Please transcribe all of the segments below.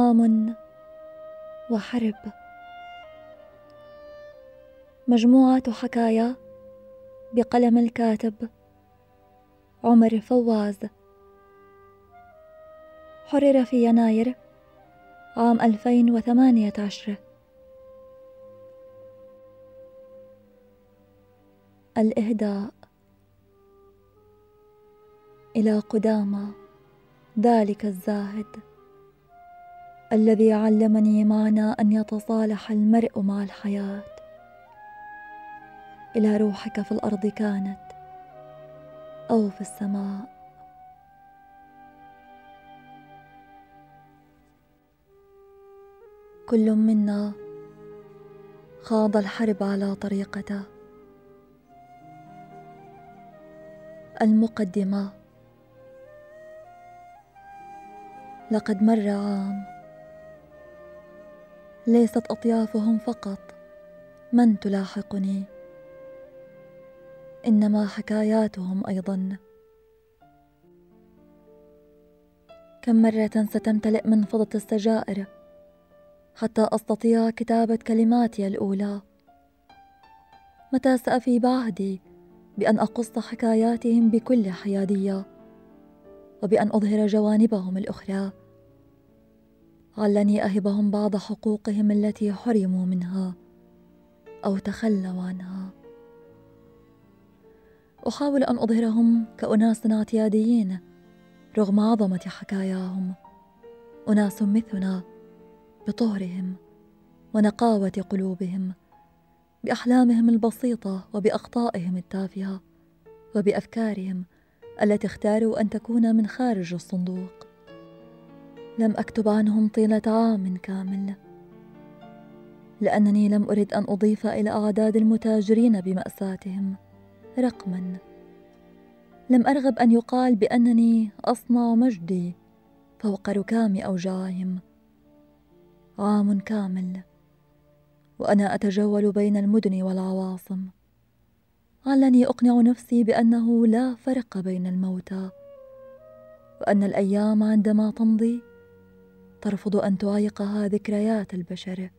عام وحرب. مجموعة حكايا بقلم الكاتب عمر فواز. حرر في يناير عام 2018. الإهداء إلى قدامى ذلك الزاهد الذي علمني معنى أن يتصالح المرء مع الحياة. إلى روحك في الأرض كانت أو في السماء. كل منا خاض الحرب على طريقته. المقدمة: لقد مر عام، ليست أطيافهم فقط من تلاحقني، إنما حكاياتهم أيضا. كم مرة ستمتلئ منفضة السجائر حتى أستطيع كتابة كلماتي الأولى؟ متى سأفي بعهدي بأن أقص حكاياتهم بكل حيادية، وبأن أظهر جوانبهم الأخرى؟ علني أهبهم بعض حقوقهم التي حرموا منها أو تخلوا عنها. أحاول أن أظهرهم كأناس اعتياديين رغم عظمة حكاياهم، أناس مثلنا بطهرهم ونقاوة قلوبهم، بأحلامهم البسيطة وبأخطائهم التافهة، وبأفكارهم التي اختاروا أن تكون من خارج الصندوق. لم أكتب عنهم طيلة عام كامل، لأنني لم أرد أن أضيف إلى أعداد المتاجرين بمأساتهم رقما. لم أرغب أن يقال بأنني أصنع مجدي فوق ركام أوجاعهم. عام كامل وأنا أتجول بين المدن والعواصم، علني أقنع نفسي بأنه لا فرق بين الموتى، وأن الأيام عندما تمضي ترفض أن تعيقها ذكريات البشر.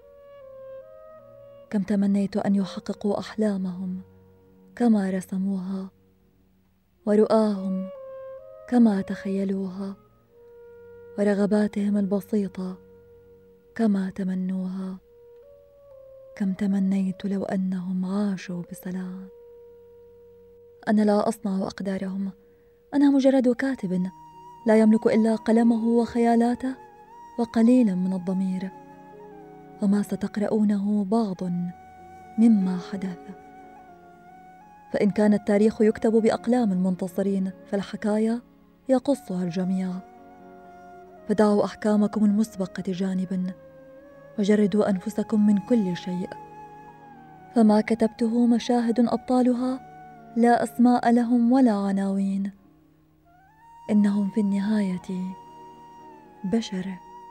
كم تمنيت أن يحققوا أحلامهم كما رسموها، ورؤاهم كما تخيلوها، ورغباتهم البسيطة كما تمنوها. كم تمنيت لو أنهم عاشوا بسلام. أنا لا أصنع أقدارهم، أنا مجرد كاتب لا يملك إلا قلمه وخيالاته وقليلا من الضمير، وما ستقرؤونه بعض مما حدث. فإن كان التاريخ يكتب بأقلام المنتصرين فالحكاية يقصها الجميع. فدعوا أحكامكم المسبقة جانبا، وجردوا أنفسكم من كل شيء. فما كتبته مشاهد أبطالها لا أسماء لهم ولا عناوين، إنهم في النهاية بشر.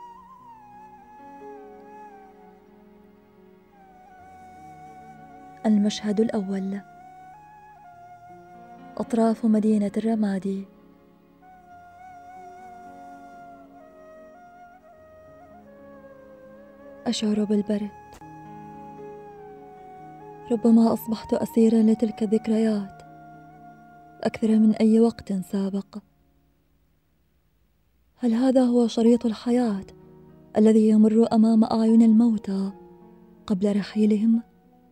المشهد الأول: أطراف مدينة الرمادي. أشعر بالبرد. ربما أصبحت أسيرا لتلك الذكريات أكثر من أي وقت سابق. هل هذا هو شريط الحياة الذي يمر أمام أعين الموتى قبل رحيلهم؟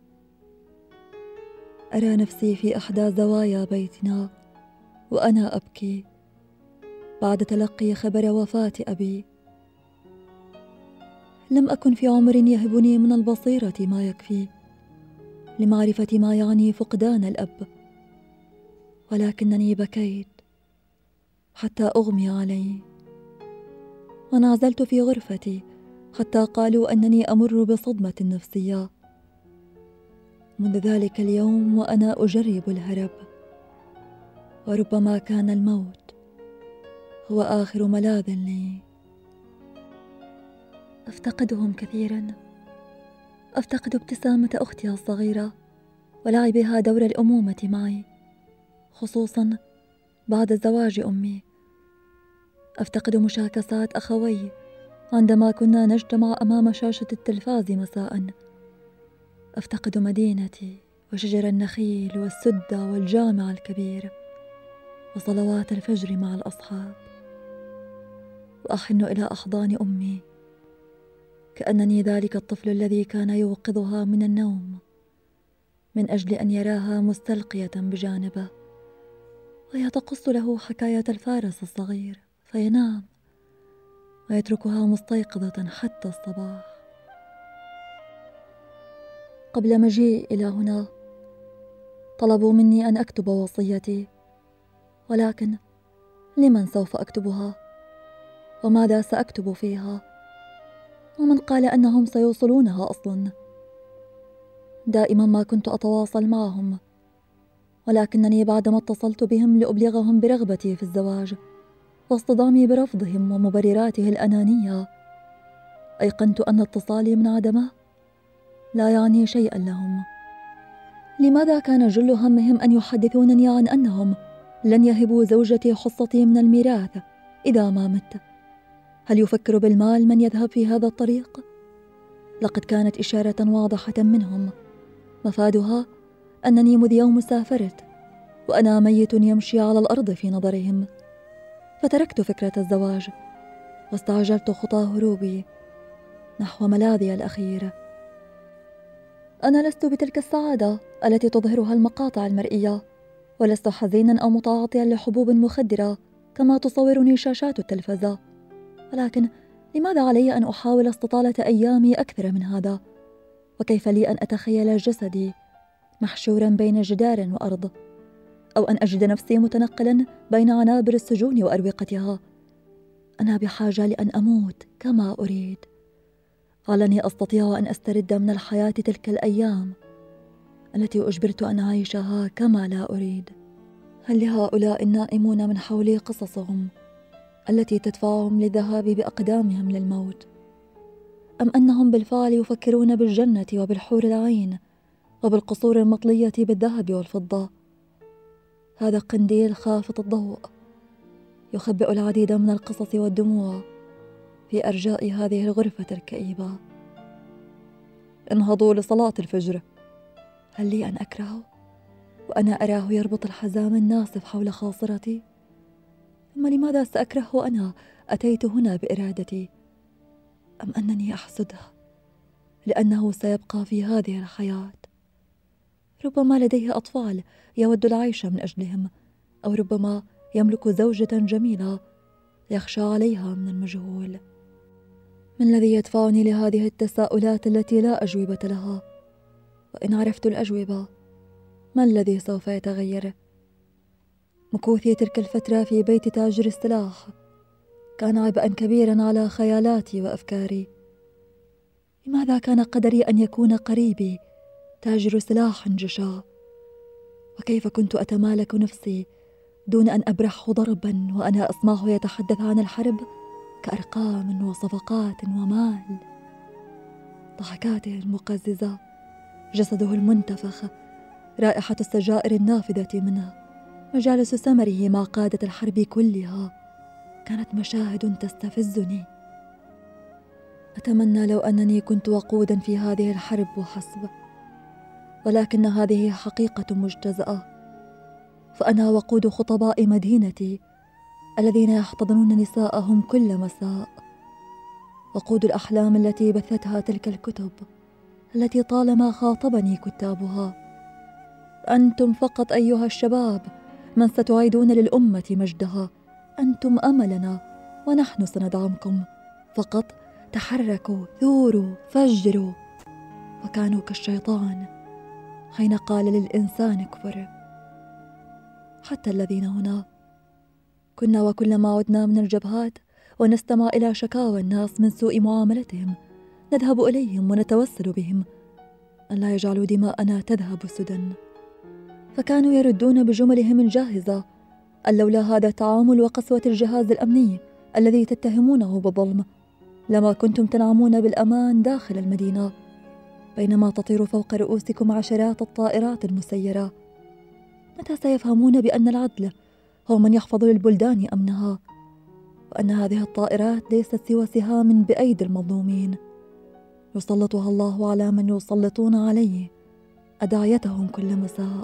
أرى نفسي في إحدى زوايا بيتنا وأنا أبكي بعد تلقي خبر وفاة أبي. لم أكن في عمر يهبني من البصيرة ما يكفي لمعرفة ما يعني فقدان الأب، ولكنني بكيت حتى أغمي علي، وانعزلت في غرفتي حتى قالوا أنني أمر بصدمة نفسية. منذ ذلك اليوم وأنا أجرب الهرب، وربما كان الموت هو آخر ملاذ لي. أفتقدهم كثيرا. أفتقد ابتسامة أختي الصغيرة ولعبها دور الأمومة معي، خصوصا بعد زواج أمي. أفتقد مشاكسات أخوي عندما كنا نجتمع أمام شاشة التلفاز مساء، أفتقد مدينتي وشجر النخيل والسدة والجامع الكبير وصلوات الفجر مع الأصحاب، وأحن إلى أحضان أمي كأنني ذلك الطفل الذي كان يوقظها من النوم من أجل أن يراها مستلقية بجانبه، وهي تقص له حكاية الفارس الصغير فينام ويتركها مستيقظة حتى الصباح. قبل مجيئي إلى هنا طلبوا مني أن أكتب وصيتي، ولكن لمن سوف أكتبها؟ وماذا سأكتب فيها؟ ومن قال أنهم سيوصلونها أصلا؟ دائما ما كنت أتواصل معهم، ولكنني بعدما اتصلت بهم لأبلغهم برغبتي في الزواج واصطدامي برفضهم ومبرراته الأنانية، أيقنت أن اتصالي من عدمه لا يعني شيئا لهم. لماذا كان جل همهم أن يحدثونني عن أنهم لن يهبوا زوجتي حصتي من الميراث إذا ما مت؟ هل يفكر بالمال من يذهب في هذا الطريق؟ لقد كانت إشارة واضحة منهم، مفادها أنني مذ يوم سافرت وأنا ميت يمشي على الأرض في نظرهم، فتركت فكرة الزواج واستعجلت خطى هروبي نحو ملاذي الأخير. أنا لست بتلك السعادة التي تظهرها المقاطع المرئية، ولست حزينا أو متعاطيا لحبوب مخدرة كما تصورني شاشات التلفزة، ولكن لماذا علي أن أحاول استطالة أيامي أكثر من هذا؟ وكيف لي أن أتخيل جسدي محشورا بين جدار وأرض، أو أن أجد نفسي متنقلا بين عنابر السجون وأروقتها؟ أنا بحاجة لأن أموت كما أريد، علني أستطيع أن أسترد من الحياة تلك الأيام التي أجبرت أن أعيشها كما لا أريد. هل لهؤلاء النائمون من حولي قصصهم التي تدفعهم للذهاب بأقدامهم للموت، أم أنهم بالفعل يفكرون بالجنة وبالحور العين وبالقصور المطلية بالذهب والفضة؟ هذا قنديل خافت الضوء يخبئ العديد من القصص والدموع في أرجاء هذه الغرفة الكئيبة. انهضوا لصلاة الفجر. هل لي أن أكرهه وأنا أراه يربط الحزام الناصف حول خاصرتي؟ ثم لماذا سأكرهه أنا أتيت هنا بإرادتي؟ أم أنني أحسده لأنه سيبقى في هذه الحياة؟ ربما لديه أطفال يود العيش من أجلهم، أو ربما يملك زوجة جميلة يخشى عليها من المجهول. ما الذي يدفعني لهذه التساؤلات التي لا أجوبة لها؟ وإن عرفت الأجوبة ما الذي سوف يتغير؟ مكوثي تلك الفترة في بيت تاجر السلاح كان عبئا كبيرا على خيالاتي وأفكاري. لماذا كان قدري أن يكون قريبي تاجر سلاح جشع؟ وكيف كنت أتمالك نفسي دون أن أبرحه ضربا وأنا أسمعه يتحدث عن الحرب كأرقام وصفقات ومال؟ ضحكاته المقززة، جسده المنتفخ، رائحة السجائر النافذة منه، مجالس سمره مع قادة الحرب كلها، كانت مشاهد تستفزني. أتمنى لو أنني كنت وقودا في هذه الحرب وحسب، ولكن هذه حقيقة مجتزأة، فأنا وقود خطباء مدينتي الذين يحتضنون نساءهم كل مساء، وقود الأحلام التي بثتها تلك الكتب التي طالما خاطبني كتابها. أنتم فقط أيها الشباب من ستعيدون للأمة مجدها، أنتم أملنا ونحن سندعمكم، فقط تحركوا، ثوروا، فجروا. وكانوا كالشيطان حين قال للإنسان اكفر. حتى الذين هنا كنا وكلما عدنا من الجبهات ونستمع إلى شكاوى الناس من سوء معاملتهم نذهب إليهم ونتوسل بهم أن لا يجعلوا دماءنا تذهب سدى، فكانوا يردون بجملهم الجاهزة أن لولا هذا التعامل وقسوة الجهاز الأمني الذي تتهمونه بالظلم لما كنتم تنعمون بالأمان داخل المدينة، بينما تطير فوق رؤوسكم عشرات الطائرات المسيرة. متى سيفهمون بأن العدل هو من يحفظ للبلدان أمنها؟ وأن هذه الطائرات ليست سوى سهام بأيدي المظلومين يسلطها الله على من يسلطون عليه أدعيتهم كل مساء.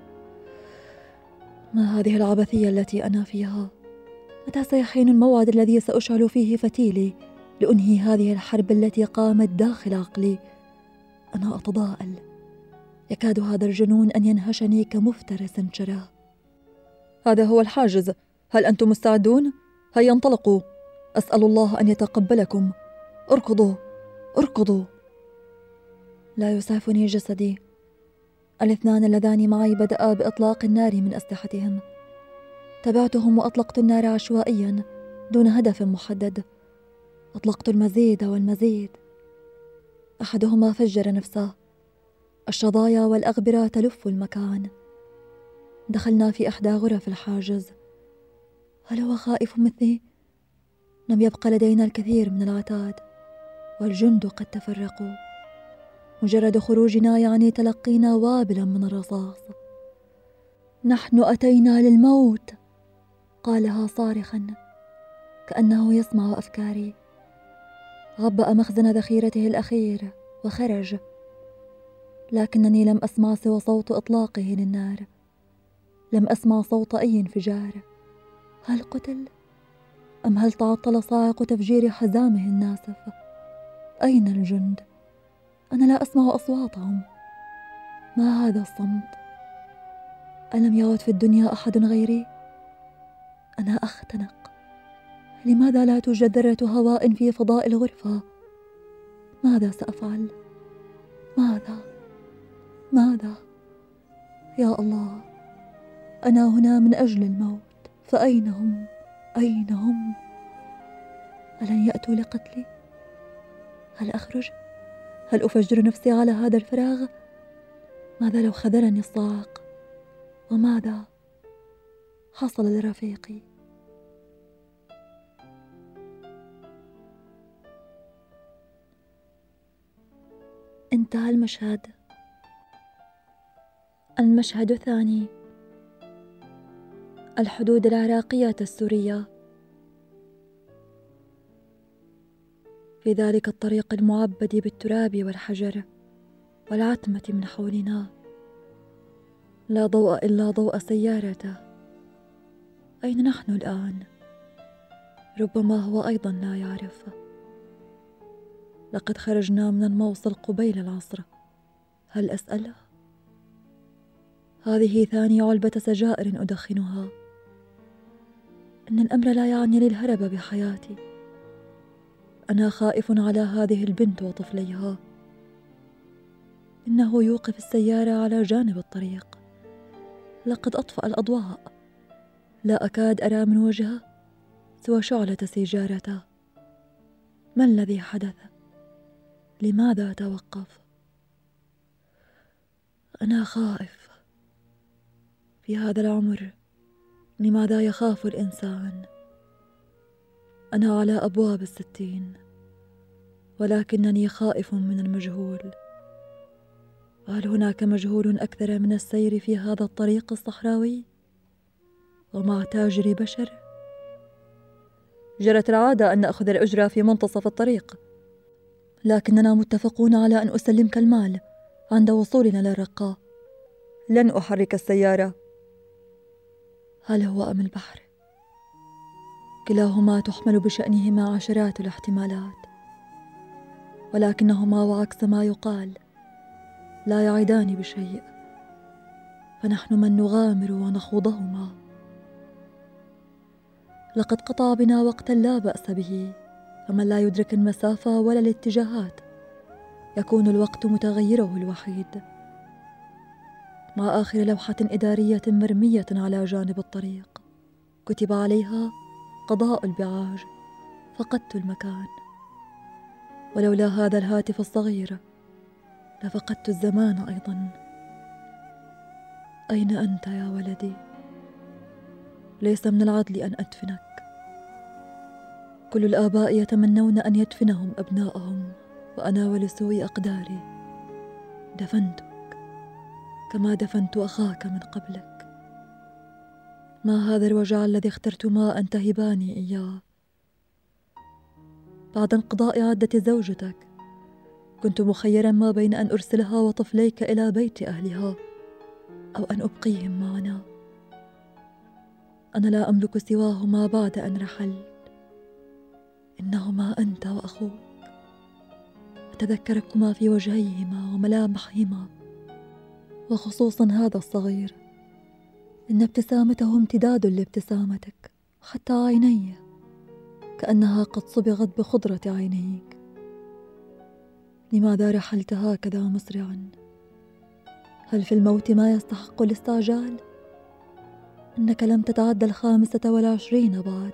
ما هذه العبثية التي أنا فيها؟ متى سيحين الموعد الذي سأشعل فيه فتيلي لأنهي هذه الحرب التي قامت داخل عقلي؟ أنا أتضاءل، يكاد هذا الجنون أن ينهشني كمفترس شراه. هذا هو الحاجز، هل أنتم مستعدون؟ هيا انطلقوا، أسأل الله أن يتقبلكم. اركضوا اركضوا. لا يسعفني جسدي. الاثنان اللذان معي بدأ بإطلاق النار من أسلحتهم. تبعتهم وأطلقت النار عشوائيا دون هدف محدد. أطلقت المزيد والمزيد. أحدهما فجر نفسه، الشظايا والأغبرة تلف المكان. دخلنا في إحدى غرف الحاجز. هل هو خائف مثلي؟ لم يبق لدينا الكثير من العتاد، والجند قد تفرقوا. مجرد خروجنا يعني تلقينا وابلا من الرصاص. نحن أتينا للموت، قالها صارخا كأنه يسمع أفكاري. غبأ مخزن ذخيرته الأخير وخرج، لكنني لم أسمع سوى صوت إطلاقه للنار. لم أسمع صوت أي انفجار. هل قتل؟ أم هل تعطل صاعق تفجير حزامه الناسف؟ أين الجند؟ أنا لا أسمع أصواتهم. ما هذا الصمت؟ ألم يعد في الدنيا أحد غيري؟ أنا أختنق. لماذا لا توجد ذرة هواء في فضاء الغرفة؟ ماذا سأفعل؟ ماذا؟ يا الله، أنا هنا من أجل الموت، فأين هم؟ أين هم؟ ألن يأتوا لقتلي؟ هل أخرج؟ هل أفجر نفسي على هذا الفراغ؟ ماذا لو خذلني الصاعق؟ وماذا حصل لرفيقي؟ انتهى المشهد. المشهد الثاني. الحدود العراقية السورية. في ذلك الطريق المعبد بالتراب والحجر والعتمة من حولنا، لا ضوء إلا ضوء سيارته. أين نحن الآن؟ ربما هو أيضا لا يعرف. لقد خرجنا من الموصل قبيل العصر. هل أسأله؟ هذه ثاني علبة سجائر أدخنها. إن الأمر لا يعني لي الهرب بحياتي. أنا خائف على هذه البنت وطفليها. إنه يوقف السيارة على جانب الطريق. لقد أطفأ الأضواء. لا أكاد أرى من وجهه سوى شعلة سيجارته. ما الذي حدث؟ لماذا توقف؟ أنا خائف. في هذا العمر لماذا يخاف الإنسان؟ أنا على أبواب 60، ولكنني خائف من المجهول. هل هناك مجهول أكثر من السير في هذا الطريق الصحراوي ومع تاجر بشر؟ جرت العادة أن نأخذ الأجرة في منتصف الطريق، لكننا متفقون على أن أسلمك المال عند وصولنا للرقة. لن أحرك السيارة. هل هو أم البحر؟ كلاهما تحمل بشأنهما عشرات الاحتمالات، ولكنهما وعكس ما يقال لا يعدان بشيء، فنحن من نغامر ونخوضهما. لقد قطع بنا وقتا لا بأس به، فمن لا يدرك المسافة ولا الاتجاهات يكون الوقت متغيره الوحيد. مع آخر لوحة إدارية مرمية على جانب الطريق كتب عليها قضاء البعاج، فقدت المكان. ولولا هذا الهاتف الصغير لفقدت الزمان أيضا. أين أنت يا ولدي؟ ليس من العدل أن أدفنك. كل الآباء يتمنون أن يدفنهم أبناءهم، وأنا ولسوء أقداري دفنتك كما دفنت أخاك من قبلك. ما هذا الوجع الذي اخترتما أن تهباني إياه بعد انقضاء عدة زوجتك كنت مخيرا ما بين أن أرسلها وطفليك إلى بيت أهلها أو أن أبقيهم معنا. أنا لا أملك سواهما بعد أن رحلت، إنهما أنت وأخوك. أتذكركما في وجهيهما وملامحهما، وخصوصا هذا الصغير، إن ابتسامته امتداد لابتسامتك، حتى عينيه كأنها قد صبغت بخضرة عينيك. لماذا رحلت هكذا مسرعا؟ هل في الموت ما يستحق الاستعجال؟ إنك لم تتعدى 25 بعد.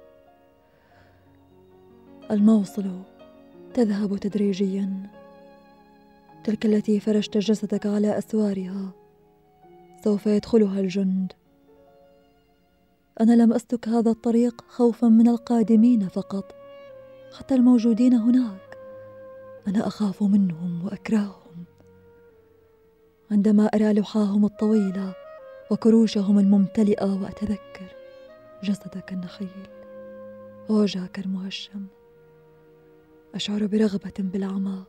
الموصل تذهب تدريجيا، تلك التي فرشت جسدك على أسوارها سوف يدخلها الجند. أنا لم أسلك هذا الطريق خوفا من القادمين فقط، حتى الموجودين هناك أنا أخاف منهم وأكرههم. عندما أرى لحاهم الطويلة وكروشهم الممتلئة وأتذكر جسدك النخيل ووجهك المهشم، أشعر برغبة بالعمى.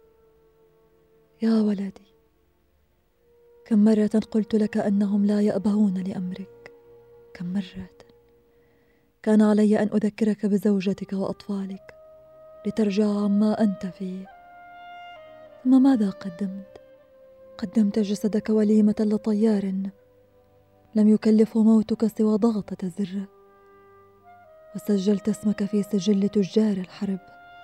يا ولدي، كم مرة قلت لك أنهم لا يأبهون لأمرك، كم مرة كان علي أن أذكرك بزوجتك وأطفالك لترجع عما أنت فيه. ثم ماذا قدمت؟ قدمت جسدك وليمة لطيار لم يكلفه موتك سوى ضغطة زر، وسجلت اسمك في سجل تجار الحرب،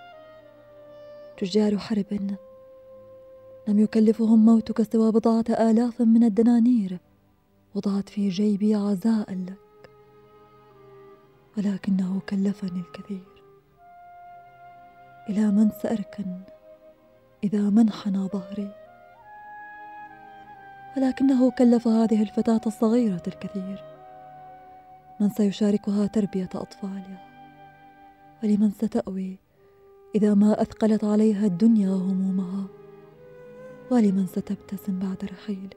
تجار حرب لم يكلفهم موتك سوى 4,000 من الدنانير وضعت في جيبي عزاء لك، ولكنه كلفني الكثير. إلى من سأركن إذا ما انحنى ظهري؟ ولكنه كلف هذه الفتاة الصغيرة الكثير. من سيشاركها تربية أطفالها؟ ولمن ستأوي إذا ما أثقلت عليها الدنيا همومها؟ ولمن ستبتسم بعد رحيلك؟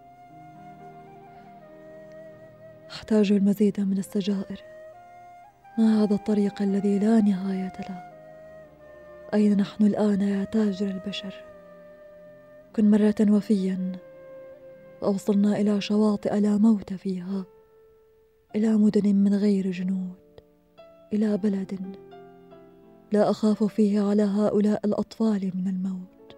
أحتاج المزيد من السجائر. ما هذا الطريق الذي لا نهاية له؟ أين نحن الآن يا تاجر البشر؟ كن مرة وفيا، وأوصلنا إلى شواطئ لا موت فيها، إلى مدن من غير جنود، إلى بلد لا أخاف فيه على هؤلاء الأطفال من الموت.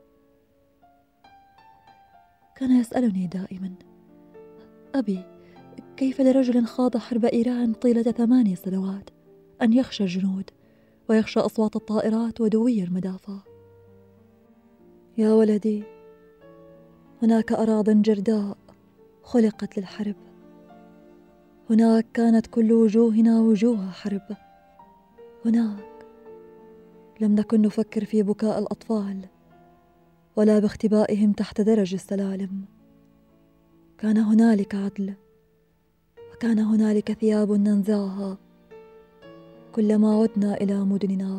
كان يسألني دائما: أبي، كيف لرجل خاض حرب إيران طيلة 8 سنوات أن يخشى الجنود ويخشى أصوات الطائرات ودوي المدافع؟ يا ولدي، هناك أراضٍ جرداء خلقت للحرب، هناك كانت كل وجوهنا وجوه حرب، هناك لم نكن نفكر في بكاء الأطفال ولا باختبائهم تحت درج السلالم. كان هنالك عدل، وكان هنالك ثياب ننزعها كلما عدنا إلى مدننا.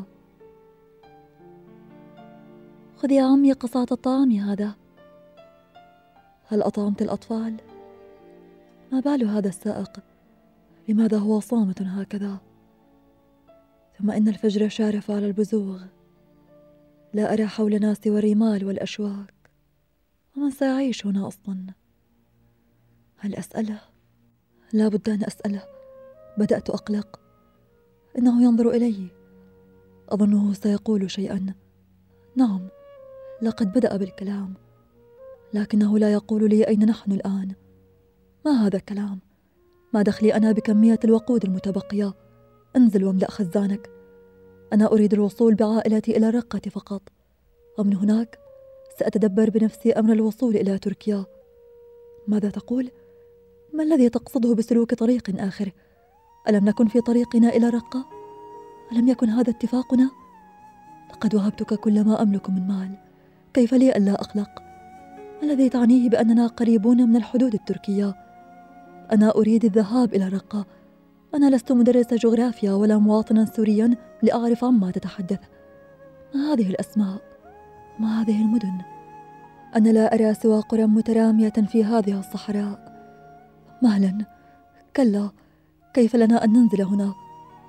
خذ يا عمي قصعة الطعام هذا. هل أطعمت الأطفال؟ ما بال هذا السائق؟ لماذا هو صامت هكذا؟ ثم إن الفجر شارف على البزوغ، لا أرى حولنا سوى الرمال والأشواك، ومن سيعيش هنا أصلا؟ هل أسأله؟ لا بد أن أسأله. بدأت أقلق. إنه ينظر إلي، أظنه سيقول شيئا. نعم، لقد بدأ بالكلام، لكنه لا يقول لي أين نحن الآن. ما هذا الكلام؟ ما دخلي أنا بكمية الوقود المتبقية؟ انزل واملأ خزانك. أنا أريد الوصول بعائلتي إلى الرقة فقط، ومن هناك سأتدبر بنفسي أمر الوصول إلى تركيا. ماذا تقول؟ ما الذي تقصده بسلوك طريق آخر؟ ألم نكن في طريقنا إلى الرقة؟ ألم يكن هذا اتفاقنا؟ لقد وهبتك كل ما أملك من مال، كيف لي ألا أقلق؟ ما الذي تعنيه بأننا قريبون من الحدود التركية؟ أنا أريد الذهاب إلى الرقة. أنا لست مدرس جغرافيا ولا مواطنا سوريا لأعرف عما تتحدث. ما هذه الأسماء؟ ما هذه المدن؟ أنا لا أرى سوى قرى مترامية في هذه الصحراء. مهلا، كلا، كيف لنا أن ننزل هنا؟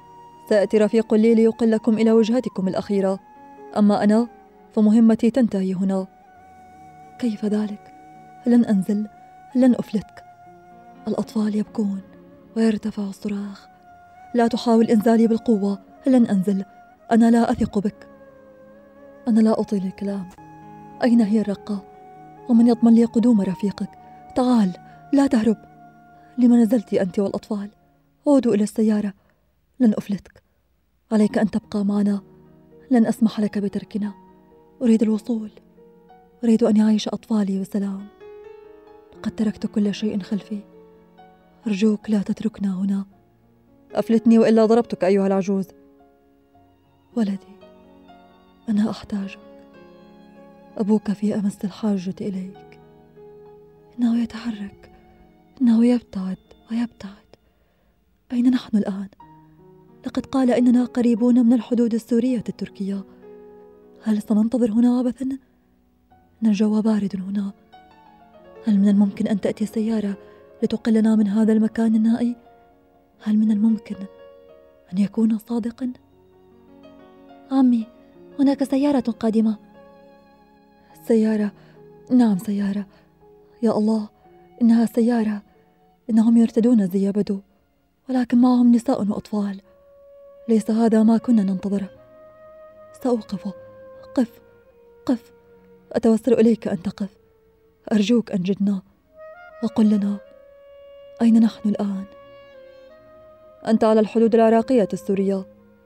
سيأتي رفيق لي ليقلكم إلى وجهتكم الأخيرة، أما أنا فمهمتي تنتهي هنا. كيف ذلك؟ لن أنزل، لن أفلتك. الأطفال يبكون ويرتفع الصراخ. لا تحاول إنزالي بالقوة، لن أنزل. أنا لا أثق بك. أنا لا أطيل الكلام. أين هي الرقة؟ ومن يضمن لي قدوم رفيقك؟ تعال، لا تهرب. لما نزلت أنت والأطفال؟ عودوا إلى السيارة. لن أفلتك. عليك أن تبقى معنا. لن أسمح لك بتركنا. أريد الوصول. أريد أن يعيش أطفالي بسلام. قد تركت كل شيء خلفي. أرجوك لا تتركنا هنا. أفلتني وإلا ضربتك أيها العجوز. ولدي، أنا أحتاجك. أبوك في أمس الحاجة إليك. إنه يتحرك، إنه يبتعد ويبتعد. أين نحن الآن؟ لقد قال إننا قريبون من الحدود السورية التركية. هل سننتظر هنا عبثا؟ إن الجو بارد هنا. هل من الممكن أن تأتي سيارة لتقلنا من هذا المكان النائي؟ هل من الممكن أن يكون صادقا؟ عمي، هناك سيارة قادمة. سيارة؟ نعم سيارة. يا الله، إنها سيارة. إنهم يرتدون زي بدو، ولكن معهم نساء وأطفال. ليس هذا ما كنا ننتظره. سأوقف. قف قف. أتوسل إليك أن تقف. أرجوك أنجدنا وقل لنا أين نحن الآن. أنت على الحدود العراقية السورية.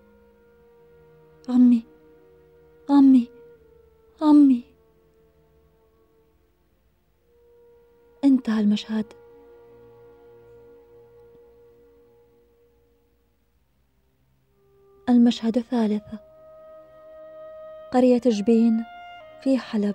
عمي، عمي، عمي. انتهى المشهد. المشهد الثالث. قرية جبين في حلب.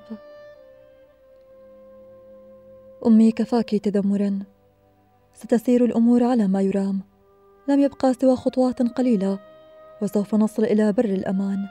أمي كفاك تذمرا. ستسير الأمور على ما يرام. لم يبقى سوى خطوات قليلة وسوف نصل إلى بر الأمان.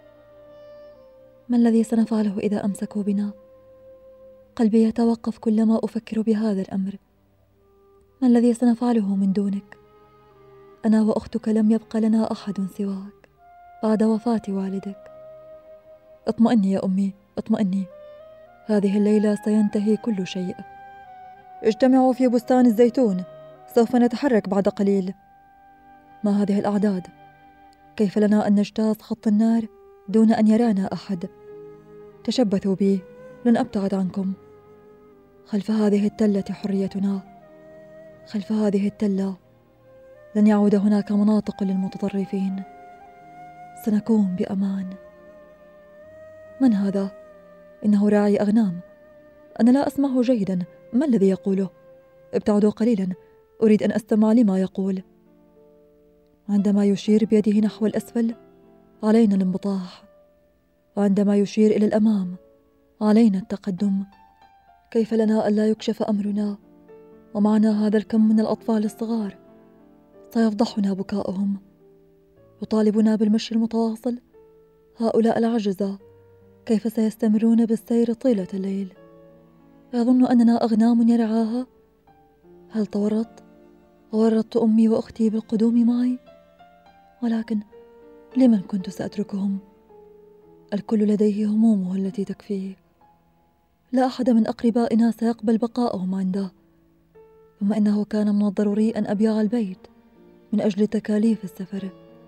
ما الذي سنفعله إذا أمسكوا بنا؟ قلبي يتوقف كلما أفكر بهذا الأمر. ما الذي سنفعله من دونك؟ أنا وأختك لم يبق لنا أحد سواك بعد وفاة والدك. اطمئني يا أمي، اطمئني. هذه الليلة سينتهي كل شيء. اجتمعوا في بستان الزيتون، سوف نتحرك بعد قليل. ما هذه الأعداد؟ كيف لنا أن نجتاز خط النار دون أن يرانا أحد؟ تشبثوا بي، لن أبتعد عنكم. خلف هذه التلة حريتنا. خلف هذه التلة لن يعود هناك مناطق للمتطرفين. سنكون بأمان. من هذا؟ إنه راعي أغنام. أنا لا أسمعه جيدا. ما الذي يقوله؟ ابتعدوا قليلا، أريد أن أستمع لما يقول. عندما يشير بيده نحو الأسفل علينا الانبطاح، وعندما يشير إلى الأمام علينا التقدم. كيف لنا ألا يكشف أمرنا ومعنا هذا الكم من الأطفال الصغار؟ سيفضحنا بكاؤهم. يطالبنا بالمشي المتواصل. هؤلاء العجزة كيف سيستمرون بالسير طيلة الليل؟ يظن أننا أغنام يرعاها. هل تورطت وورطت أمي وأختي بالقدوم معي؟ ولكن لمن كنت سأتركهم؟ الكل لديه همومه التي تكفيه. لا أحد من أقربائنا سيقبل بقاءهم عنده. ثم إنه كان من الضروري أن أبيع البيت من أجل تكاليف السفر.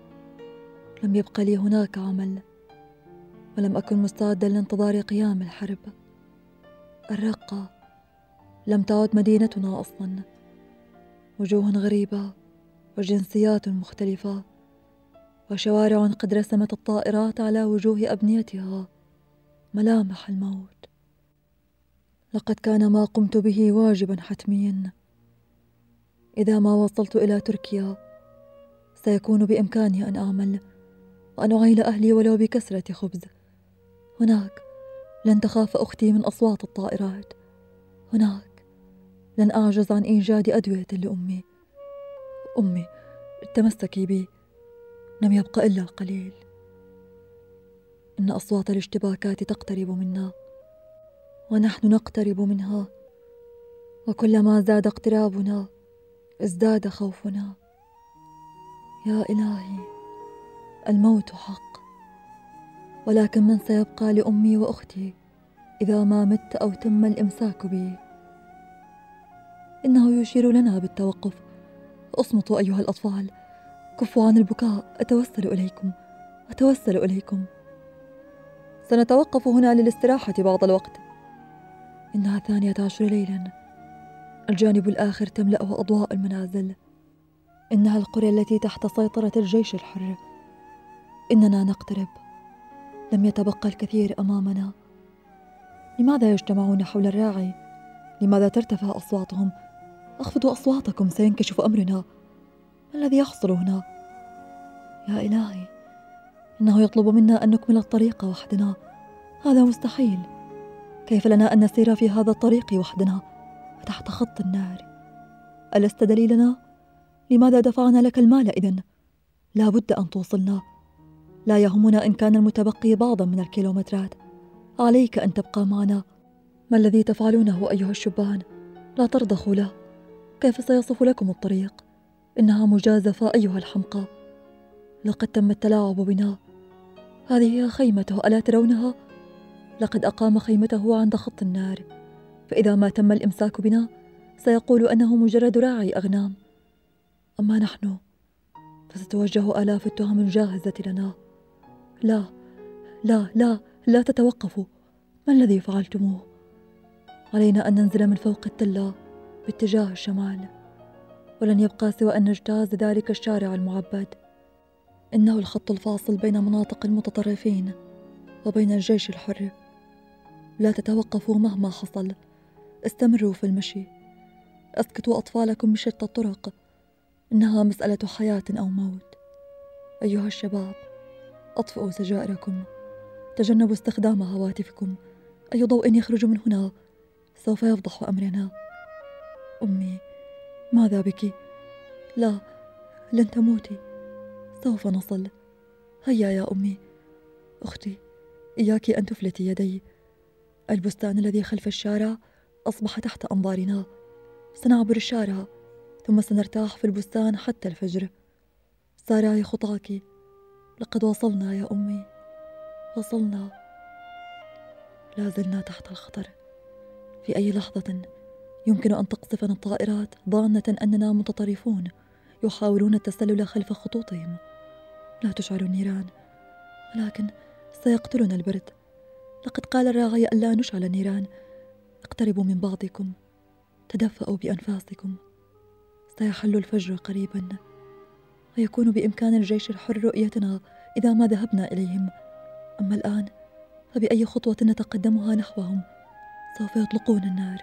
لم يبق لي هناك عمل، ولم أكن مستعدا لانتظار قيام الحرب. الرقة لم تعد مدينتنا أصلا. وجوه غريبة وجنسيات مختلفة وشوارع قد رسمت الطائرات على وجوه أبنيتها ملامح الموت. لقد كان ما قمت به واجبا حتميا. إذا ما وصلت إلى تركيا سيكون بإمكاني أن أعمل وأن أعيل أهلي ولو بكسرة خبز. هناك لن تخاف أختي من أصوات الطائرات. هناك لن أعجز عن إيجاد أدوية لأمي. أمي، تمسكي بي، لم يبق إلا القليل. إن أصوات الاشتباكات تقترب منا ونحن نقترب منها، وكلما زاد اقترابنا ازداد خوفنا. يا إلهي، الموت حق، ولكن من سيبقى لأمي وأختي إذا ما مت أو تم الإمساك بي؟ إنه يشير لنا بالتوقف. اصمتوا أيها الأطفال، كفوا عن البكاء، أتوسل إليكم، أتوسل إليكم. سنتوقف هنا للاستراحة بعض الوقت. إنها 12 ليلا، الجانب الآخر تملأه أضواء المنازل. إنها القرى التي تحت سيطرة الجيش الحر. إننا نقترب، لم يتبقى الكثير أمامنا. لماذا يجتمعون حول الراعي؟ لماذا ترتفع أصواتهم؟ أخفضوا أصواتكم، سينكشف أمرنا. ما الذي يحصل هنا؟ يا إلهي، إنه يطلب منا أن نكمل الطريق وحدنا. هذا مستحيل. كيف لنا أن نسير في هذا الطريق وحدنا وتحت خط النار؟ ألست دليلنا؟ لماذا دفعنا لك المال إذن؟ لا بد أن توصلنا. لا يهمنا إن كان المتبقي بعضا من الكيلومترات. عليك أن تبقى معنا. ما الذي تفعلونه أيها الشبان؟ لا ترضخوا له. كيف سيصف لكم الطريق؟ إنها مجازفة أيها الحمقى. لقد تم التلاعب بنا. هذه هي خيمته، ألا ترونها؟ لقد أقام خيمته عند خط النار، فإذا ما تم الإمساك بنا سيقول أنه مجرد راعي أغنام. أما نحن فستتوجه آلاف التهم الجاهزة لنا. لا لا لا، لا تتوقفوا. ما الذي فعلتموه؟ علينا أن ننزل من فوق التلة باتجاه الشمال، ولن يبقى سوى أن نجتاز ذلك الشارع المعبد. إنه الخط الفاصل بين مناطق المتطرفين وبين الجيش الحر. لا تتوقفوا مهما حصل. استمروا في المشي. أسكتوا أطفالكم بشتى الطرق. إنها مسألة حياة أو موت. أيها الشباب، أطفئوا سجائركم. تجنبوا استخدام هواتفكم. أي ضوء يخرج من هنا سوف يفضح أمرنا. أمي، ماذا بك؟ لا، لن تموتي. سوف نصل. هيا يا أمي. أختي، إياك أن تفلتي يدي. البستان الذي خلف الشارع أصبح تحت أنظارنا. سنعبر الشارع ثم سنرتاح في البستان حتى الفجر. سارعي خطاك. لقد وصلنا يا أمي، وصلنا. لا زلنا تحت الخطر. في أي لحظة يمكن أن تقصفنا الطائرات ظانة أننا متطرفون يحاولون التسلل خلف خطوطهم. لا تشعر النيران، ولكن سيقتلنا البرد. لقد قال الراعي ألا نشعل النيران. اقتربوا من بعضكم، تدفئوا بأنفاسكم. سيحل الفجر قريبا، ويكون بإمكان الجيش الحر رؤيتنا إذا ما ذهبنا إليهم. أما الآن فبأي خطوة نتقدمها نحوهم سوف يطلقون النار.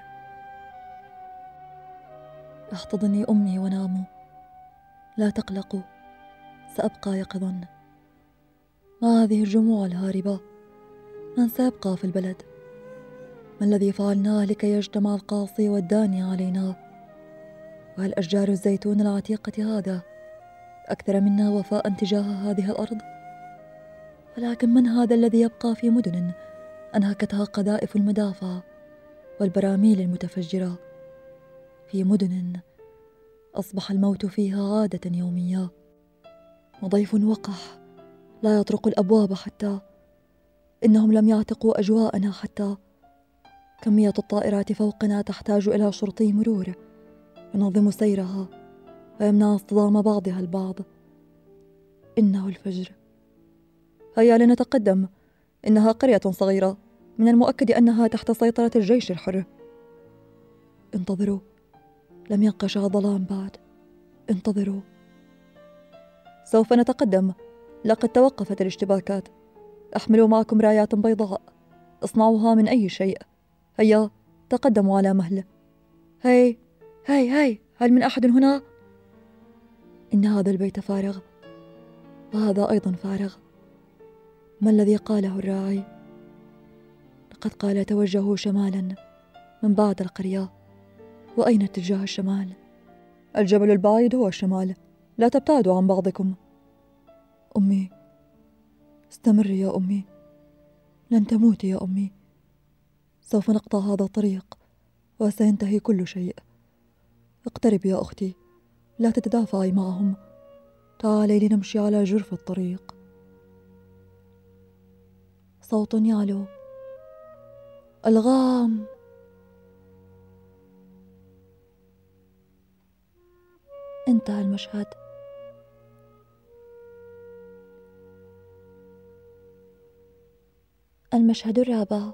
احتضني أمي وناموا. لا تقلقوا، سأبقى يقظا. ما هذه الجموع الهاربة؟ من سيبقى في البلد؟ ما الذي فعلناه لكي يجتمع القاصي والداني علينا؟ وهل أشجار الزيتون العتيقة هذا أكثر منا وفاء تجاه هذه الأرض؟ ولكن من هذا الذي يبقى في مدن أنهكتها قذائف المدافع والبراميل المتفجرة؟ في مدن أصبح الموت فيها عادة يومية، وضيف وقح لا يطرق الأبواب حتى. إنهم لم يعتقوا أجواءنا حتى. كمية الطائرات فوقنا تحتاج إلى شرطي مرور ينظم سيرها ويمنع اصطدام بعضها البعض. إنه الفجر. هيا لنتقدم. إنها قرية صغيرة، من المؤكد أنها تحت سيطرة الجيش الحر. انتظروا، لم ينقشع ظلام بعد. انتظروا. سوف نتقدم. لقد توقفت الاشتباكات. احملوا معكم رايات بيضاء، اصنعوها من أي شيء. هيا تقدموا على مهل. هاي هاي هاي، هل من أحد هنا؟ إن هذا البيت فارغ، وهذا أيضا فارغ. ما الذي قاله الراعي؟ لقد قال توجهوا شمالا من بعد القرية. وأين اتجاه الشمال؟ الجبل البعيد هو الشمال. لا تبتعدوا عن بعضكم. أمي، استمري يا أمي. لن تموتي يا أمي. سوف نقطع هذا الطريق وسينتهي كل شيء. اقتربي يا أختي، لا تتدافعي معهم. تعالي لنمشي على جرف الطريق. صوت يعلو: الغام. انتهى المشهد. المشهد الرابع: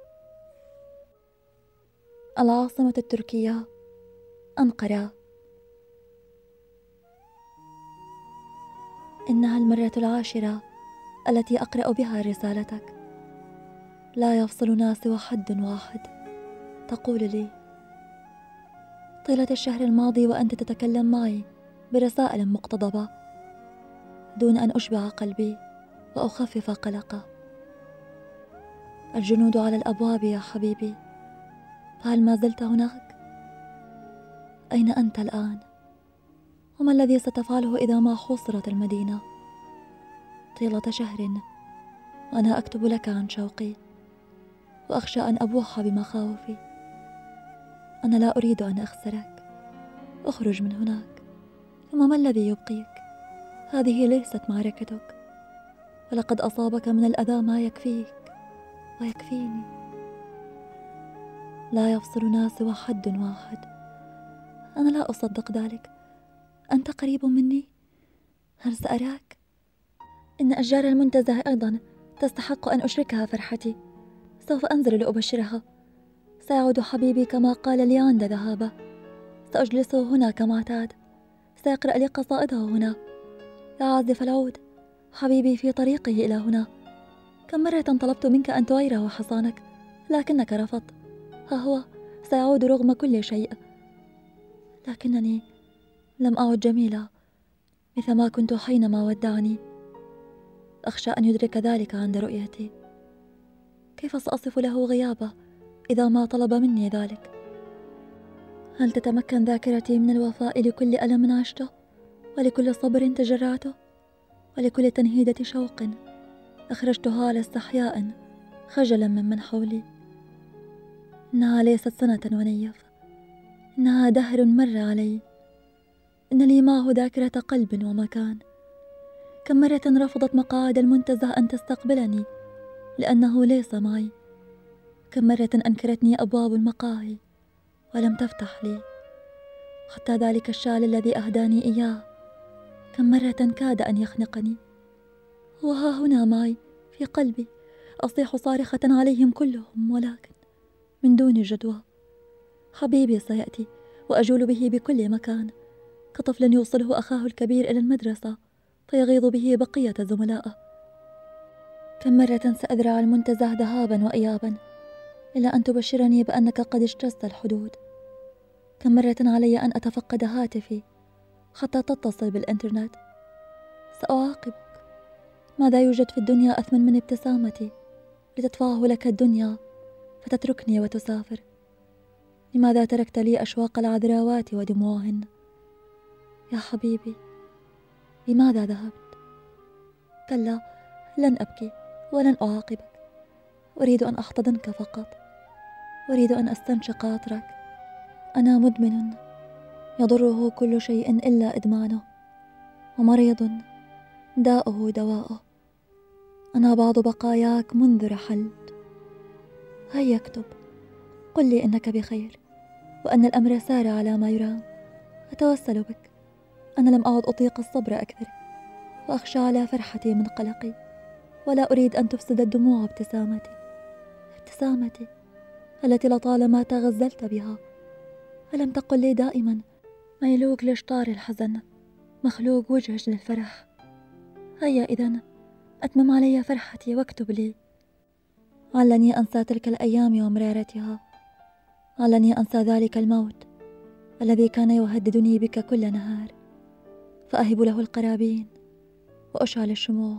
العاصمة التركية أنقرة. إنها المرة العاشرة التي أقرأ بها رسالتك. لا يفصلنا سوى حد واحد. تقول لي: طيلة الشهر الماضي وأنت تتكلم معي برسائل مقتضبة دون أن أشبع قلبي وأخفف قلقه. الجنود على الأبواب يا حبيبي، فهل ما زلت هناك؟ أين أنت الآن؟ وما الذي ستفعله إذا ما حوصرت المدينة؟ طيلة شهر وأنا أكتب لك عن شوقي، وأخشى أن أبوح بمخاوفي. أنا لا أريد أن أخسرك. أخرج من هناك. ثم ما الذي يبقيك؟ هذه ليست معركتك، ولقد أصابك من الأذى ما يكفيك ويكفيني. لا يفصلنا سوى حد واحد. أنا لا أصدق ذلك. أنت قريب مني؟ هل سأراك؟ إن أشجار المنتزه أيضا تستحق أن أشركها فرحتي. سوف أنزل لأبشرها. سيعود حبيبي كما قال لي عند ذهابه. سأجلس هنا كما اعتاد. سيقرأ لي قصائده هنا. يا عازف العود، حبيبي في طريقه إلى هنا. كم مرة طلبت منك أن تغيره حصانك، لكنك رفضت. ها هو سيعود رغم كل شيء. لكنني لم أعد جميلة مثل ما كنت حينما ودعني. أخشى أن يدرك ذلك عند رؤيتي. كيف سأصف له غيابه إذا ما طلب مني ذلك؟ هل تتمكن ذاكرتي من الوفاء لكل ألم عشته، ولكل صبر تجرعته، ولكل تنهيدة شوق أخرجتها على استحياء خجلا ممن حولي؟ إنها ليست سنة ونيف، إنها دهر مر علي. إن لي معه ذاكرة قلب ومكان. كم مرة رفضت مقاعد المنتزه أن تستقبلني لأنه ليس معي. كم مرة أنكرتني أبواب المقاهي ولم تفتح لي، حتى ذلك الشال الذي أهداني إياه كم مرة كاد أن يخنقني. وها هنا معي في قلبي أصيح صارخة عليهم كلهم، ولكن من دون جدوى. حبيبي سيأتي وأجول به بكل مكان، كطفل يوصله أخاه الكبير إلى المدرسة فيغيظ به بقية زملائه. كم مرة سأذرع المنتزه ذهابا وإيابا إلى أن تبشرني بأنك قد اجتزت الحدود. كم مرة علي أن أتفقد هاتفي حتى تتصل بالإنترنت. سأعاقبك. ماذا يوجد في الدنيا أثمن من ابتسامتي لتدفعه لك الدنيا فتتركني وتسافر؟ لماذا تركت لي أشواق العذراوات ودموعهن؟ يا حبيبي، لماذا ذهبت؟ كلا، لن أبكي ولن أعاقبك. أريد أن أحتضنك فقط. أريد أن أستنشق عطرك. أنا مدمن يضره كل شيء إلا إدمانه، ومريض داؤه دواؤه. أنا بعض بقاياك منذ رحلت. هيا اكتب، قل لي إنك بخير وأن الأمر سار على ما يرام. أتوسل بك. أنا لم أعد أطيق الصبر أكثر، وأخشى على فرحتي من قلقي، ولا أريد أن تفسد الدموع ابتسامتي التي لطالما تغزلت بها. ألم تقل لي دائما: ميلوك لشطار الحزن، مخلوق وجهج للفرح؟ هيا إذن أتمم علي فرحتي واكتب لي. علني أنسى تلك الأيام ومرارتها. علني أنسى ذلك الموت الذي كان يهددني بك كل نهار، فأهب له القرابين وأشعل الشموع.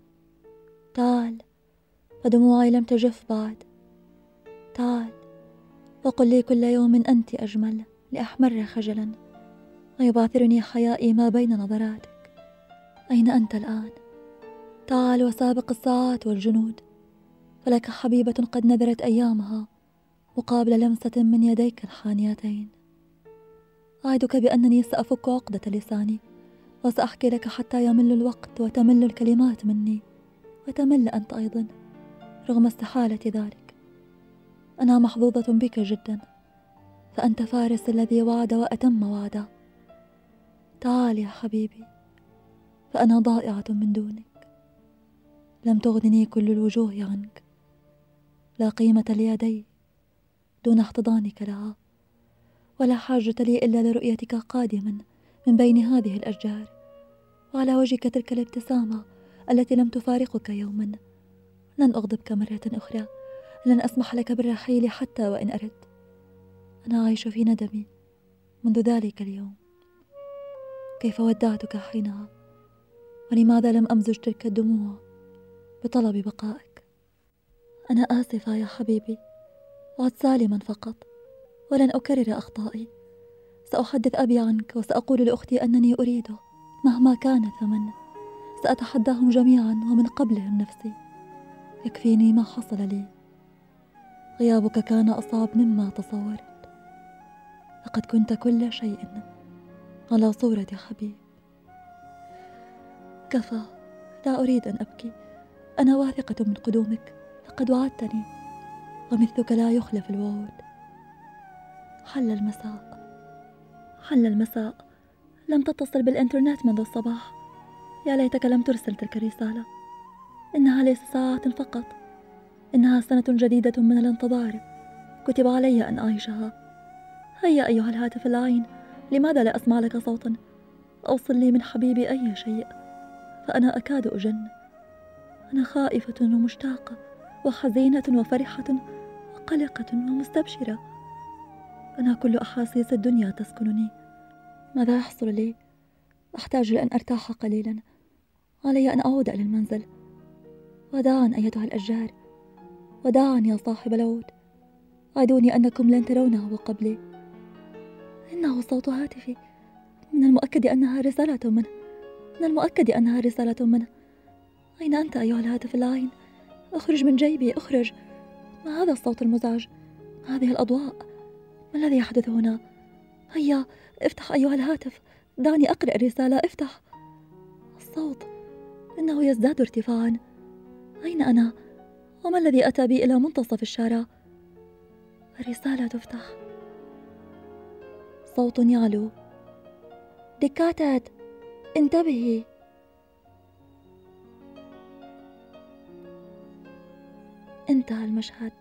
تعال، فدموعي لم تجف بعد. تعال وقل لي كل يوم أنت أجمل، لأحمر خجلا ويبعثرني حيائي ما بين نظراتك. أين أنت الآن؟ تعال وسابق الساعات والجنود، فلك حبيبة قد نذرت أيامها مقابل لمسة من يديك الحانيتين. أعدك بأنني سأفك عقدة لساني وسأحكي لك حتى يمل الوقت وتمل الكلمات مني، وتمل أنت أيضا. رغم استحالة ذلك. أنا محظوظة بك جدا، فأنت فارس الذي وعد وأتم وعده. تعال يا حبيبي، فأنا ضائعة من دونك. لم تغنني كل الوجوه عنك، لا قيمة ليدي دون احتضانك لها، ولا حاجة لي إلا لرؤيتك قادما من بين هذه الأشجار، وعلى وجهك تلك الابتسامة التي لم تفارقك يوما. لن أغضبك مرة أخرى، لن أسمح لك بالرحيل حتى وإن أردت. أنا عايش في ندمي منذ ذلك اليوم. كيف ودعتك حينها، ولماذا لم أمزج تلك الدموع بطلب بقائك؟ أنا آسفة يا حبيبي، عد سالما فقط، ولن أكرر أخطائي. سأحدث أبي عنك، وسأقول لأختي أنني أريده مهما كان الثمن. سأتحداهم جميعا ومن قبلهم نفسي. يكفيني ما حصل لي. غيابك كان أصعب مما تصورت. لقد كنت كل شيء على صورة حبيب. كفى، لا أريد أن أبكي. أنا واثقة من قدومك، لقد وعدتني، ومثلك لا يخلف الوعود. حل المساء. لم تتصل بالإنترنت منذ الصباح. يا ليتك لم ترسل تلك الرسالة. إنها ليس ساعات فقط، إنها سنة جديدة من الانتظار كتب علي أن أعيشها. هيا أيها الهاتف العين، لماذا لا أسمع لك صوتا؟ أوصل لي من حبيبي أي شيء، فأنا أكاد أجن. أنا خائفة ومشتاقة وحزينة وفرحة وقلقة ومستبشرة. أنا كل أحاسيس الدنيا تسكنني. ماذا يحصل لي؟ أحتاج لأن أرتاح قليلا. علي أن أعود إلى المنزل. وداعا أيتها الأشجار، وداعا يا صاحب العود. عدوني أنكم لن ترونه قبلي. إنه صوت هاتفي. من المؤكد أنها رسالة منه. أين أنت أيها الهاتف العين؟ أخرج من جيبي، أخرج. ما هذا الصوت المزعج؟ ما هذه الأضواء؟ ما الذي يحدث هنا؟ هيا افتح أيها الهاتف، دعني أقرأ الرسالة. افتح. الصوت إنه يزداد ارتفاعا. أين أنا؟ وما الذي أتى بي إلى منتصف الشارع؟ الرسالة تفتح. صوت يعلو: دكاتات، انتبهي. انتهى المشهد.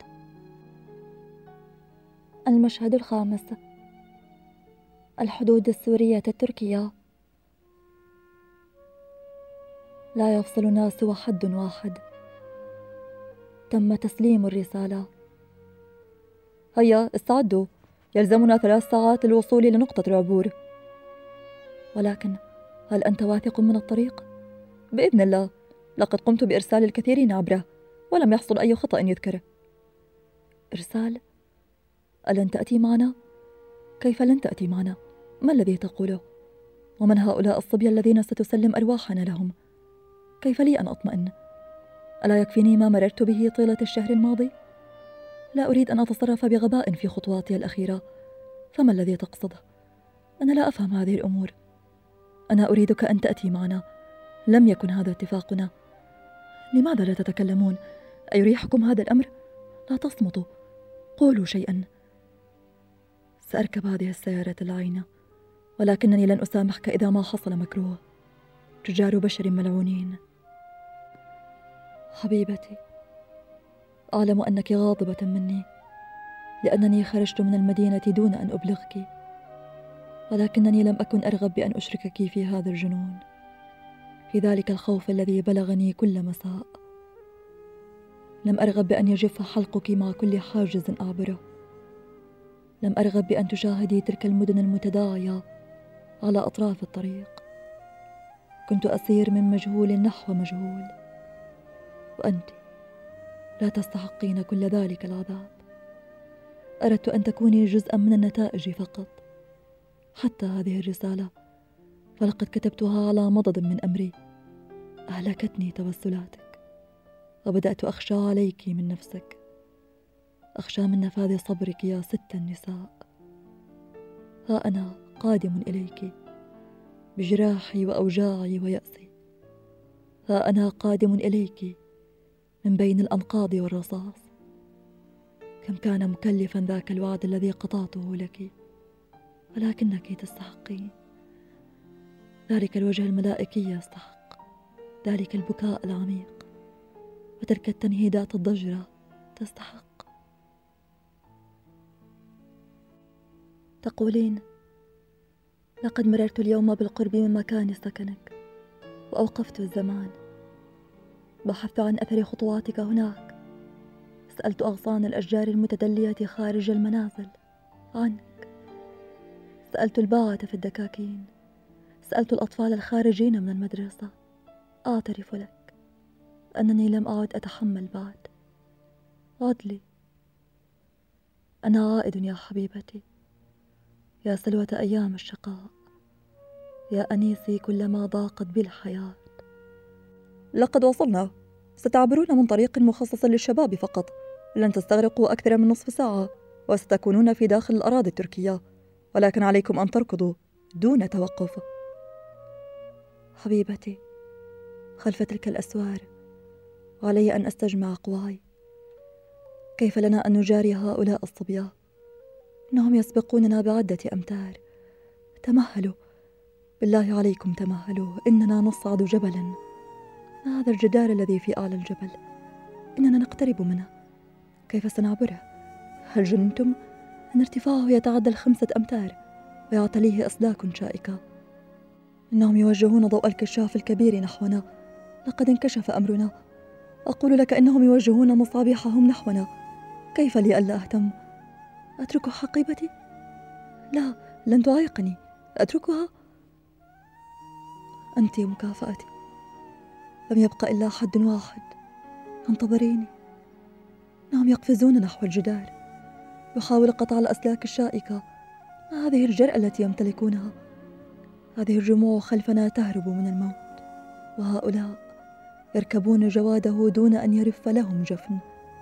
المشهد الخامس. الحدود السورية التركية. لا يفصلنا سوى حد واحد. تم تسليم الرسالة. هيا استعدوا، يلزمنا 3 ساعات للوصول لنقطة العبور. ولكن هل أنت واثق من الطريق؟ بإذن الله، لقد قمت بإرسال الكثيرين عبره، ولم يحصل أي خطأ يذكر. إرسال؟ ألن تأتي معنا؟ كيف لن تأتي معنا؟ ما الذي تقوله؟ ومن هؤلاء الصبية الذين ستسلم أرواحنا لهم؟ كيف لي أن أطمئن؟ ألا يكفيني ما مررت به طيلة الشهر الماضي؟ لا أريد أن أتصرف بغباء في خطواتي الأخيرة. فما الذي تقصده؟ أنا لا أفهم هذه الأمور. أنا أريدك أن تأتي معنا. لم يكن هذا اتفاقنا. لماذا لا تتكلمون؟ أيريحكم هذا الأمر؟ لا تصمتوا، قولوا شيئا. سأركب هذه السيارة العينة، ولكنني لن أسامحك إذا ما حصل مكروه. تجار بشر ملعونين. حبيبتي، أعلم أنك غاضبة مني لأنني خرجت من المدينة دون أن أبلغك، ولكنني لم أكن أرغب بأن أشركك في هذا الجنون، في ذلك الخوف الذي بلغني كل مساء. لم أرغب بأن يجف حلقك مع كل حاجز أعبره. لم أرغب بأن تشاهدي تلك المدن المتداعية على أطراف الطريق. كنت أسير من مجهول نحو مجهول، وأنت لا تستحقين كل ذلك العذاب. أردت أن تكوني جزءا من النتائج فقط. حتى هذه الرسالة فلقد كتبتها على مضض من أمري. أهلكتني توسلاتك، وبدأت أخشى عليك من نفسك. أخشى من نفاذ صبرك يا ست النساء. ها أنا قادم إليك بجراحي وأوجاعي ويأسي. ها أنا قادم إليك من بين الأنقاض والرصاص. كم كان مكلفا ذاك الوعد الذي قطعته لك، ولكنك تستحقين. ذلك الوجه الملائكي يستحق، ذلك البكاء العميق، وتلك التنهيدات الضجرة تستحق. تقولين: لقد مررت اليوم بالقرب من مكان سكنك، وأوقفت الزمان، بحثت عن أثر خطواتك هناك، سألت أغصان الأشجار المتدلية خارج المنازل عنك، سألت الباعة في الدكاكين، سألت الأطفال الخارجين من المدرسة. أعترف لك أنني لم أعد أتحمل بعد. عد لي، أنا عائد يا حبيبتي، يا سلوة أيام الشقاء، يا أنيسي كلما ضاقت بي الحياة. لقد وصلنا، ستعبرون من طريق مخصص للشباب فقط، لن تستغرقوا أكثر من نصف ساعة، وستكونون في داخل الأراضي التركية، ولكن عليكم أن تركضوا دون توقف. حبيبتي، خلف تلك الأسوار وعلي أن أستجمع قواي. كيف لنا أن نجاري هؤلاء الصبيان؟ إنهم يسبقوننا بعدة أمتار. تمهلوا، بالله عليكم تمهلوا، إننا نصعد جبلا. ما هذا الجدار الذي في أعلى الجبل؟ إننا نقترب منه، كيف سنعبره؟ هل جننتم؟ إن ارتفاعه يتعدى 5 أمتار ويعتليه أسلاك شائكة. إنهم يوجهون ضوء الكشاف الكبير نحونا. لقد انكشف أمرنا. أقول لك إنهم يوجهون مصابيحهم نحونا. كيف لي ألا أهتم؟ أترك حقيبتي؟ لا، لن تعيقني. أتركها؟ أنت مكافأتي. لم يبق إلا حد واحد. انتظريني. إنهم يقفزون نحو الجدار. يحاول قطع الأسلاك الشائكة. ما هذه الجرأة التي يمتلكونها؟ هذه الجموع خلفنا تهرب من الموت، وهؤلاء يركبون جواده دون أن يرف لهم جفن.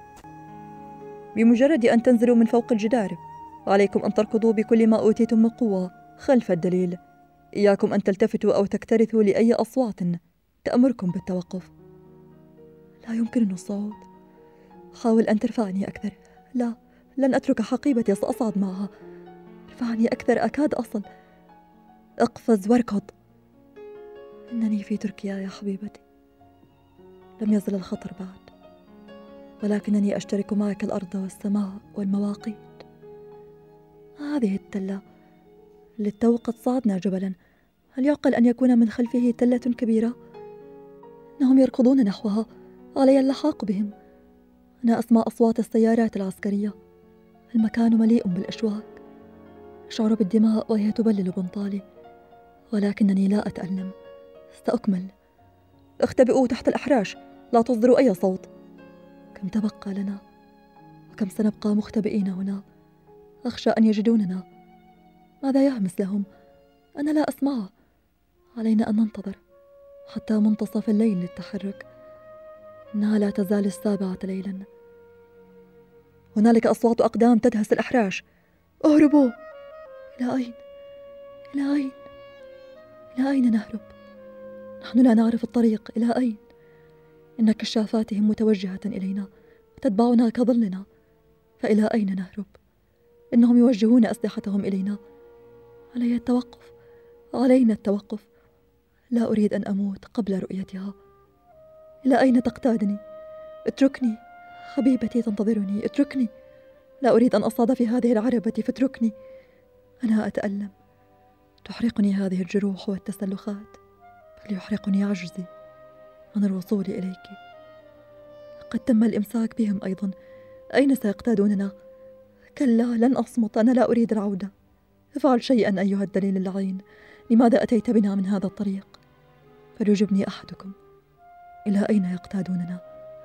بمجرد أن تنزلوا من فوق الجدار، وعليكم أن تركضوا بكل ما أوتيتم من قوة خلف الدليل. إياكم أن تلتفتوا أو تكترثوا لأي أصوات تأمركم بالتوقف. لا يمكنني الصعود. حاول أن ترفعني أكثر. لا، لن أترك حقيبتي، سأصعد معها. ارفعني أكثر، أكاد أصل. اقفز واركض. إنني في تركيا يا حبيبتي. لم يزل الخطر بعد، ولكنني أشترك معك الأرض والسماء والمواقيت. هذه التلة للتو قد صعدنا جبلا. هل يعقل أن يكون من خلفه تلة كبيرة؟ إنهم يركضون نحوها، علي اللحاق بهم. أنا أسمع أصوات السيارات العسكرية. المكان مليء بالأشواك. أشعر بالدماء وهي تبلل بنطالي، ولكنني لا أتألم. سأكمل. اختبئوا تحت الأحراش، لا تصدروا أي صوت. كم تبقى لنا؟ وكم سنبقى مختبئين هنا؟ أخشى أن يجدوننا. ماذا يهمس لهم؟ أنا لا أسمعه. علينا أن ننتظر حتى منتصف الليل للتحرك. إنها لا تزال 7 ليلا. هنالك أصوات أقدام تدهس الأحراش. اهربوا! إلى أين؟ إلى أين؟ إلى أين نهرب؟ نحن لا نعرف الطريق. إلى أين؟ إن كشافاتهم متوجهة إلينا وتتبعنا كظلنا. فإلى أين نهرب؟ إنهم يوجهون أسلحتهم إلينا. علي التوقف. علينا التوقف. لا أريد أن أموت قبل رؤيتها. إلى أين تقتادني؟ اتركني. حبيبتي تنتظرني. اتركني. لا أريد أن أصعد في هذه العربة، فاتركني. أنا أتألم. تحرقني هذه الجروح والتسلخات، فليحرقني عجزي عن الوصول إليك. قد تم الإمساك بهم أيضا. أين سيقتادوننا؟ كلا، لن أصمت. أنا لا أريد العودة. افعل شيئا أيها الدليل اللعين. لماذا أتيت بنا من هذا الطريق؟ فليجبني أحدكم. إلى أين يقتادوننا؟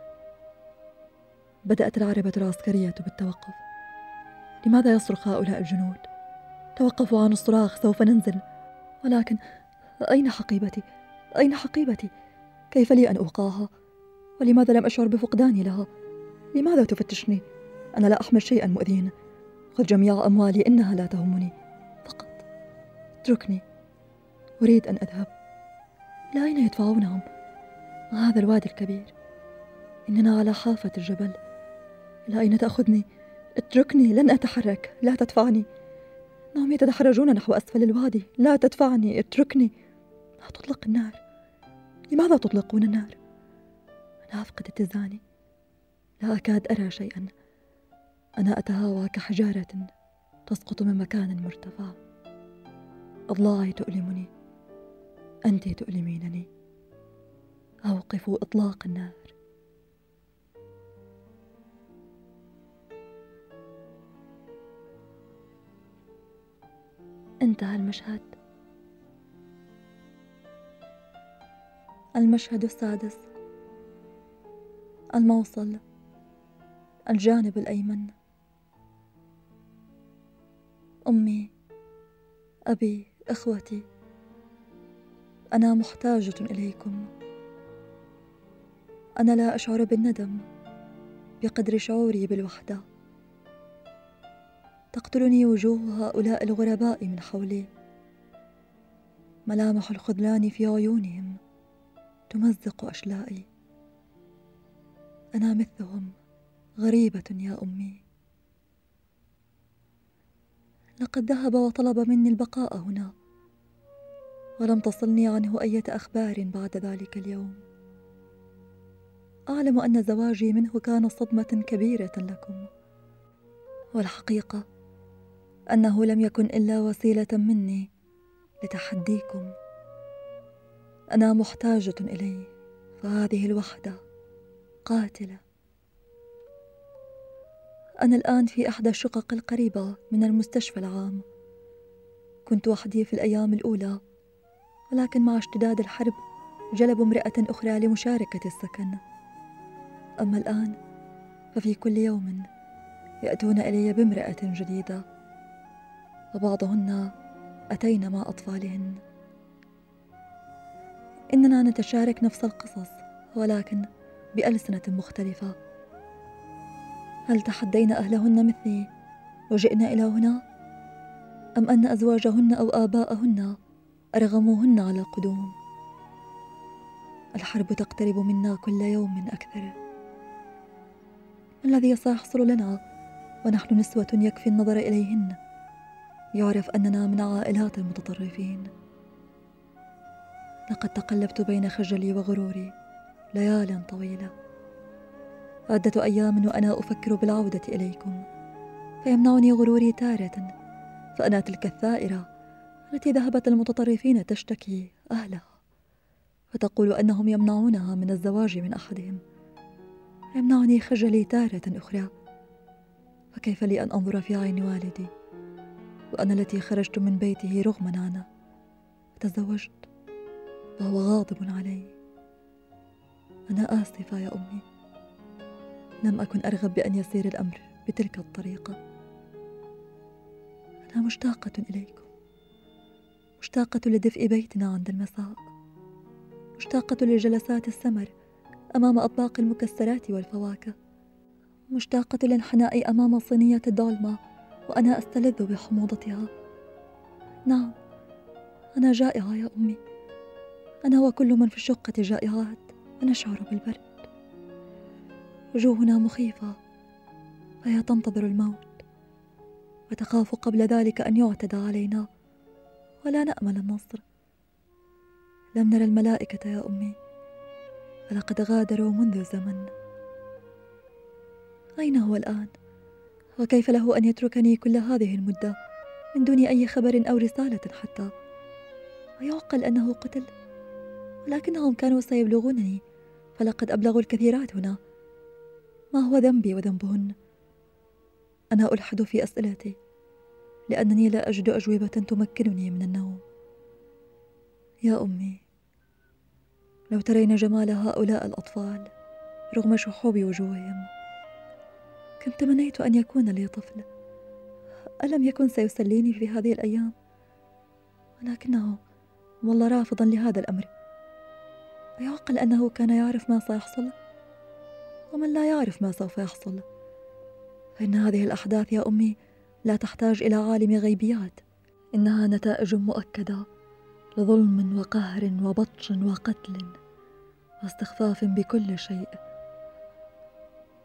بدأت العربة العسكرية بالتوقف. لماذا يصرخ هؤلاء الجنود؟ توقفوا عن الصراخ، سوف ننزل. ولكن أين حقيبتي؟ أين حقيبتي؟ كيف لي أن أوقعها؟ ولماذا لم أشعر بفقداني لها؟ لماذا تفتشني؟ أنا لا أحمل شيئا مؤذيا. خذ جميع أموالي، إنها لا تهمني. فقط اتركني. أريد أن أذهب. إلى أين يدفعونهم؟ هذا الوادي الكبير. إننا على حافة الجبل. إلى أين تأخذني؟ اتركني، لن أتحرك، لا تدفعني. إنهم يتدحرجون نحو أسفل الوادي، لا تدفعني، اتركني. لا تطلق النار، لماذا تطلقون النار؟ أنا أفقد اتزاني، لا أكاد أرى شيئا. أنا أتهاوى كحجارة تسقط من مكان مرتفع. أضلاعي تؤلمني، أنت تؤلمينني. أوقفوا إطلاق النار. انتهى المشهد. المشهد السادس. الموصل، الجانب الأيمن. أمي، أبي، إخوتي، أنا محتاجة إليكم. أنا لا أشعر بالندم بقدر شعوري بالوحدة. تقتلني وجوه هؤلاء الغرباء من حولي، ملامح الخذلان في عيونهم تمزق أشلائي. أنا مثلهم، غريبة يا أمي. لقد ذهب وطلب مني البقاء هنا، ولم تصلني عنه أي أخبار بعد ذلك اليوم. أعلم أن زواجي منه كان صدمة كبيرة لكم، والحقيقة أنه لم يكن إلا وسيلة مني لتحديكم. أنا محتاجة إليه، فهذه الوحدة قاتلة. أنا الآن في إحدى الشقق القريبة من المستشفى العام. كنت وحدي في الأيام الأولى، ولكن مع اشتداد الحرب جلبوا امرأة أخرى لمشاركة السكن. أما الآن ففي كل يوم يأتون إلي بامرأة جديدة، وبعضهن أتين مع أطفالهن. إننا نتشارك نفس القصص، ولكن بألسنة مختلفة. هل تحدينا أهلهن مثلي وجئنا إلى هنا؟ أم أن أزواجهن أو آباءهن أرغموهن على القدوم؟ الحرب تقترب منا كل يوم أكثر. ما الذي سيحصل لنا ونحن نسوة يكفي النظر إليهن يعرف أننا من عائلات المتطرفين؟ لقد تقلبت بين خجلي وغروري ليال طويلة، عدة أيام وأنا أفكر بالعودة إليكم، فيمنعني غروري تارة، فأنا تلك الثائرة التي ذهبت المتطرفين تشتكي أهلها، فتقول أنهم يمنعونها من الزواج من أحدهم. يمنعني خجلي تارة أخرى، فكيف لي أن أنظر في عين والدي وأنا التي خرجت من بيته رغم عنه وتزوجت وهو غاضب علي؟ أنا آسفة يا أمي، لم أكن أرغب بأن يسير الأمر بتلك الطريقة. أنا مشتاقة إليكم، مشتاقة لدفء بيتنا عند المساء، مشتاقة لجلسات السمر أمام أطباق المكسرات والفواكه، مشتاقة للانحناء أمام صينية الدولمة وأنا أستلذ بحموضتها. نعم، أنا جائعة يا أمي، أنا وكل من في الشقة جائعات ونشعر بالبرد. وجوهنا مخيفة، فهي تنتظر الموت وتخاف قبل ذلك أن يعتدى علينا، ولا نأمل النصر. لم نرى الملائكة يا أمي، فلقد غادروا منذ زمن. أين هو الآن؟ وكيف له أن يتركني كل هذه المدة من دون أي خبر أو رسالة حتى؟ ويعقل أنه قتل، ولكنهم كانوا سيبلغونني، فلقد أبلغوا الكثيرات هنا. ما هو ذنبي وذنبهن؟ أنا ألحد في أسئلتي لأنني لا أجد أجوبة تمكنني من النوم. يا أمي، لو ترين جمال هؤلاء الأطفال رغم شحوب وجوههم، كم تمنيت أن يكون لي طفل. ألم يكن سيسليني في هذه الأيام؟ ولكنه والله رافضا لهذا الأمر. أيعقل أنه كان يعرف ما سيحصل؟ ومن لا يعرف ما سوف يحصل، فإن هذه الأحداث يا أمي لا تحتاج إلى عالم غيبيات، إنها نتائج مؤكدة لظلم وقهر وبطش وقتل واستخفاف بكل شيء.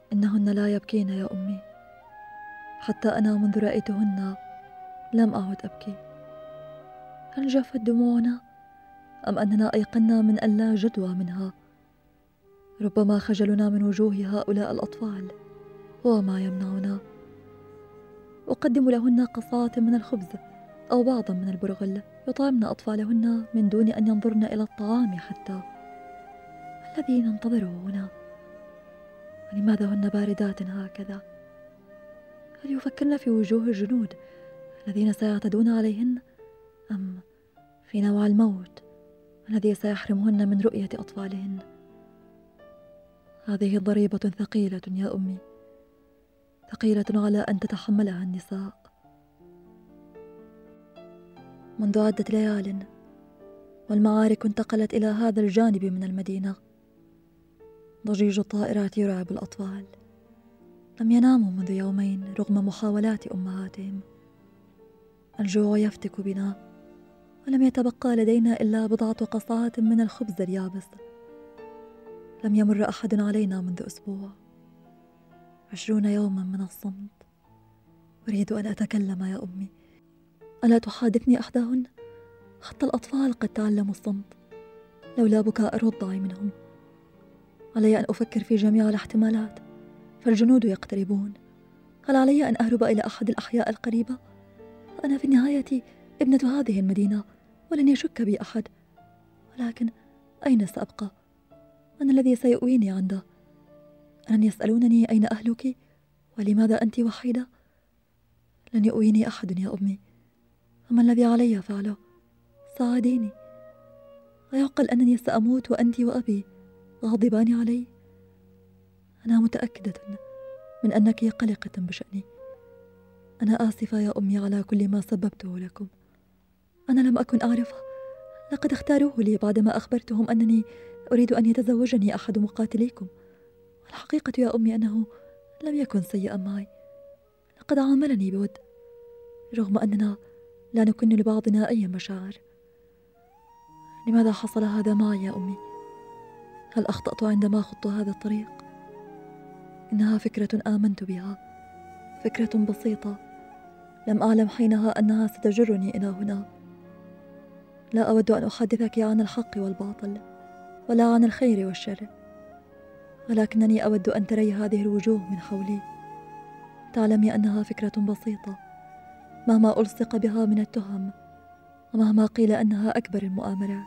إنهن لا يبكين يا أمي، حتى أنا منذ رأيتهن لم أعد أبكي. هل جفت دموعنا أم أننا أيقنا من أن لا جدوى منها؟ ربما خجلنا من وجوه هؤلاء الأطفال، وما يمنعنا. أقدم لهن قصعة من الخبز أو بعضا من البرغل يطعمن أطفالهن من دون أن ينظرن إلى الطعام حتى. الذي ننتظره هنا؟ ولماذا هن باردات هكذا؟ هل يفكرن في وجوه الجنود الذين سيعتدون عليهن، أم في نوع الموت الذي سيحرمهن من رؤية أطفالهن؟ هذه ضريبة ثقيلة يا أمي، ثقيلة على أن تتحملها النساء. منذ عدة ليال والمعارك انتقلت إلى هذا الجانب من المدينة. ضجيج الطائرات يرعب الأطفال. لم يناموا منذ يومين رغم محاولات أمهاتهم. الجوع يفتك بنا، ولم يتبقى لدينا إلا بضعة قصعات من الخبز اليابس. لم يمر أحد علينا منذ أسبوع. 20 يوما من الصمت. أريد أن أتكلم يا أمي، ألا تحادثني أحداهن؟ حتى الأطفال قد تعلموا الصمت، لولا بكاء الرضع منهم. علي أن أفكر في جميع الاحتمالات، فالجنود يقتربون. هل علي أن أهرب إلى أحد الأحياء القريبة؟ أنا في النهاية ابنة هذه المدينة، ولن يشك بي أحد. ولكن أين سأبقى؟ من الذي سيؤويني عنده؟ ألن يسألونني أين أهلك؟ ولماذا أنت وحيدة؟ لن يؤويني أحد يا أمي. فما الذي علي فعله؟ ساعديني. أيعقل أنني سأموت وأنت وأبي غاضبان علي؟ أنا متأكدة من أنك قلقة بشأني. أنا آسفة يا أمي على كل ما سببته لكم. أنا لم أكن أعرفه، لقد اختاروه لي بعدما أخبرتهم أنني أريد أن يتزوجني أحد مقاتليكم. الحقيقة يا أمي أنه لم يكن سيئا معي، لقد عاملني بود، رغم أننا لا نكن لبعضنا أي مشاعر. لماذا حصل هذا معي يا أمي؟ هل أخطأت عندما خضت هذا الطريق؟ إنها فكرة آمنت بها، فكرة بسيطة لم أعلم حينها أنها ستجرني إلى هنا. لا أود أن أحدثك عن الحق والباطل، ولا عن الخير والشر، ولكنني أود أن تري هذه الوجوه من حولي. تعلمي أنها فكرة بسيطة، مهما ألصق بها من التهم، ومهما قيل أنها أكبر المؤامرات.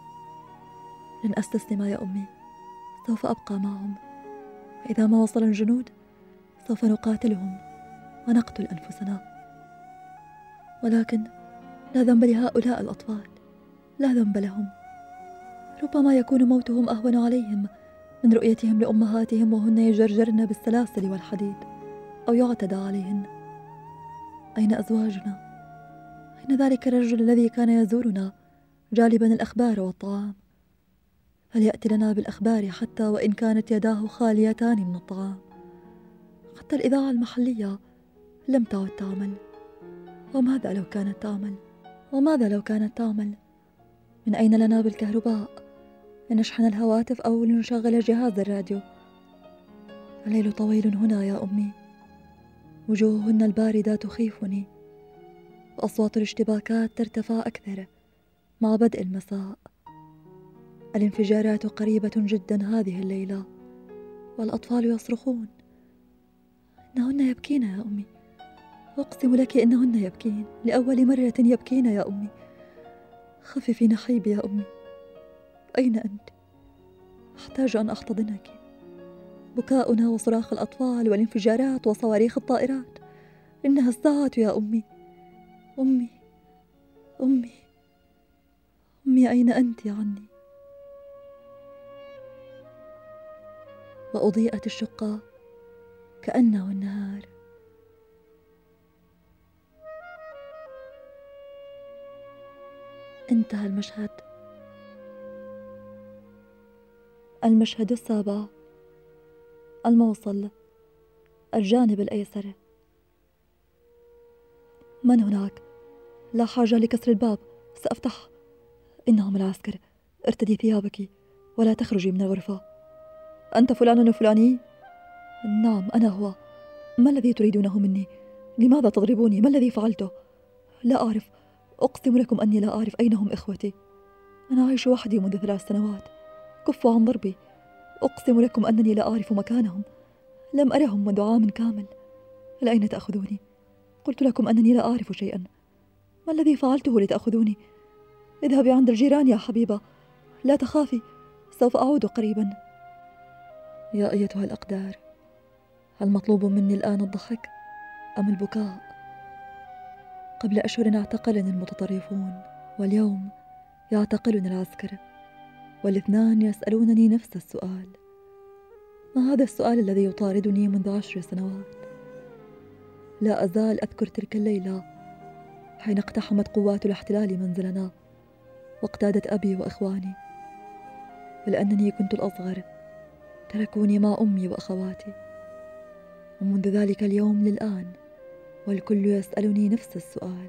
لن أستسلم يا أمي، سوف أبقى معهم، وإذا ما وصل الجنود سوف نقاتلهم ونقتل أنفسنا. ولكن لا ذنب لهؤلاء الأطفال، لا ذنب لهم. ربما يكون موتهم أهون عليهم من رؤيتهم لأمهاتهم وهن يجرجرن بالسلاسل والحديد، أو يعتدى عليهن. أين أزواجنا؟ أين ذلك الرجل الذي كان يزورنا جالبا الأخبار والطعام؟ فليأتي لنا بالأخبار حتى وإن كانت يداه خاليتان من الطعام. حتى الإذاعة المحلية لم تعد تعمل. وماذا لو كانت تعمل؟ وماذا لو كانت تعمل؟ من أين لنا بالكهرباء لنشحن الهواتف أو لنشغل جهاز الراديو؟ الليل طويل هنا يا أمي، وجوههن الباردة تخيفني، وأصوات الاشتباكات ترتفع أكثر مع بدء المساء. الانفجارات قريبة جدا هذه الليلة، والأطفال يصرخون. إنهن يبكين يا أمي، أقسم لك إنهن يبكين، لأول مرة يبكين يا أمي. خففي نحيبي يا أمي، أين أنت؟ أحتاج أن أحتضنك. بكاؤنا وصراخ الأطفال والانفجارات وصواريخ الطائرات، إنها الساعة يا أمي. أمي أمي أمي، أين أنت عني؟ وأضيئت الشقة كأنه النهار. انتهى المشهد. المشهد السابع. الموصل، الجانب الأيسر. من هناك؟ لا حاجة لكسر الباب، سأفتح. إنهم العسكر. ارتدي ثيابك ولا تخرجي من الغرفة. أنت فلان الفلاني؟ نعم، أنا هو. ما الذي تريدونه مني؟ لماذا تضربوني؟ ما الذي فعلته؟ لا أعرف. أقسم لكم أني لا أعرف أين هم إخوتي. أنا أعيش وحدي منذ 3 سنوات. كفوا عن ضربي. أقسم لكم أنني لا أعرف مكانهم. لم أرهم منذ عام كامل. إلى أين تأخذوني؟ قلت لكم أنني لا أعرف شيئا. ما الذي فعلته لتأخذوني؟ اذهبي عند الجيران يا حبيبة. لا تخافي، سوف أعود قريبا. يا أيتها الأقدار، هل مطلوب مني الآن الضحك أم البكاء؟ قبل أشهر اعتقلني المتطرفون، واليوم يعتقلني العسكر، والاثنان يسألونني نفس السؤال. ما هذا السؤال الذي يطاردني منذ 10 سنوات؟ لا أزال أذكر تلك الليلة حين اقتحمت قوات الاحتلال منزلنا واقتادت أبي وإخواني، ولأنني كنت الأصغر تركوني مع أمي وأخواتي. ومنذ ذلك اليوم للآن والكل يسألني نفس السؤال: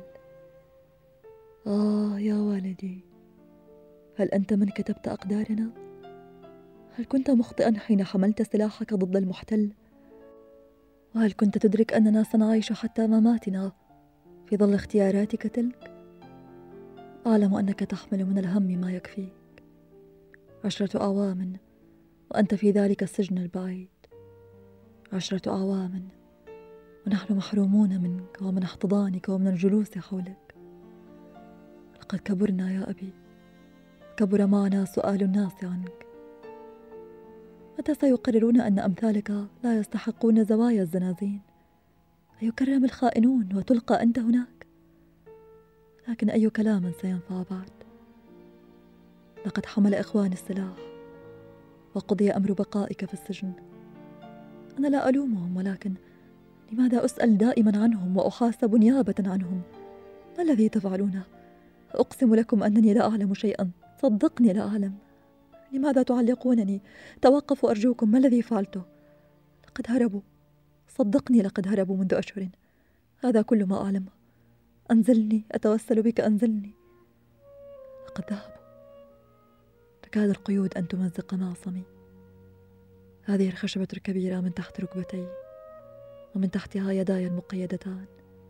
يا والدي، هل أنت من كتبت أقدارنا؟ هل كنت مخطئا حين حملت سلاحك ضد المحتل؟ وهل كنت تدرك أننا سنعيش حتى مماتنا في ظل اختياراتك تلك؟ أعلم أنك تحمل من الهم ما يكفيك. 10 أعوام وأنت في ذلك السجن البعيد، 10 أعوام ونحن محرومون منك ومن احتضانك ومن الجلوس حولك. لقد كبرنا يا أبي، كبر معنا سؤال الناس عنك. متى سيقررون أن أمثالك لا يستحقون زوايا الزنازين؟ أيكرم الخائنون وتلقى أنت هناك؟ لكن أي كلام سينفع بعد؟ لقد حمل إخواني السلاح وقضي أمر بقائك في السجن. أنا لا ألومهم، ولكن لماذا أسأل دائما عنهم وأحاسب نيابة عنهم؟ ما الذي تفعلونه؟ أقسم لكم أنني لا أعلم شيئا، صدقني لا أعلم. لماذا تعلقونني؟ توقفوا أرجوكم، ما الذي فعلته؟ لقد هربوا، صدقني لقد هربوا منذ أشهر. هذا كل ما أعلمه. أنزلني، أتوسل بك أنزلني. لقد ذهبوا. تكاد القيود أن تمزق معصمي. هذه الخشبة الكبيرة من تحت ركبتي، ومن تحتها يداي المقيدتان.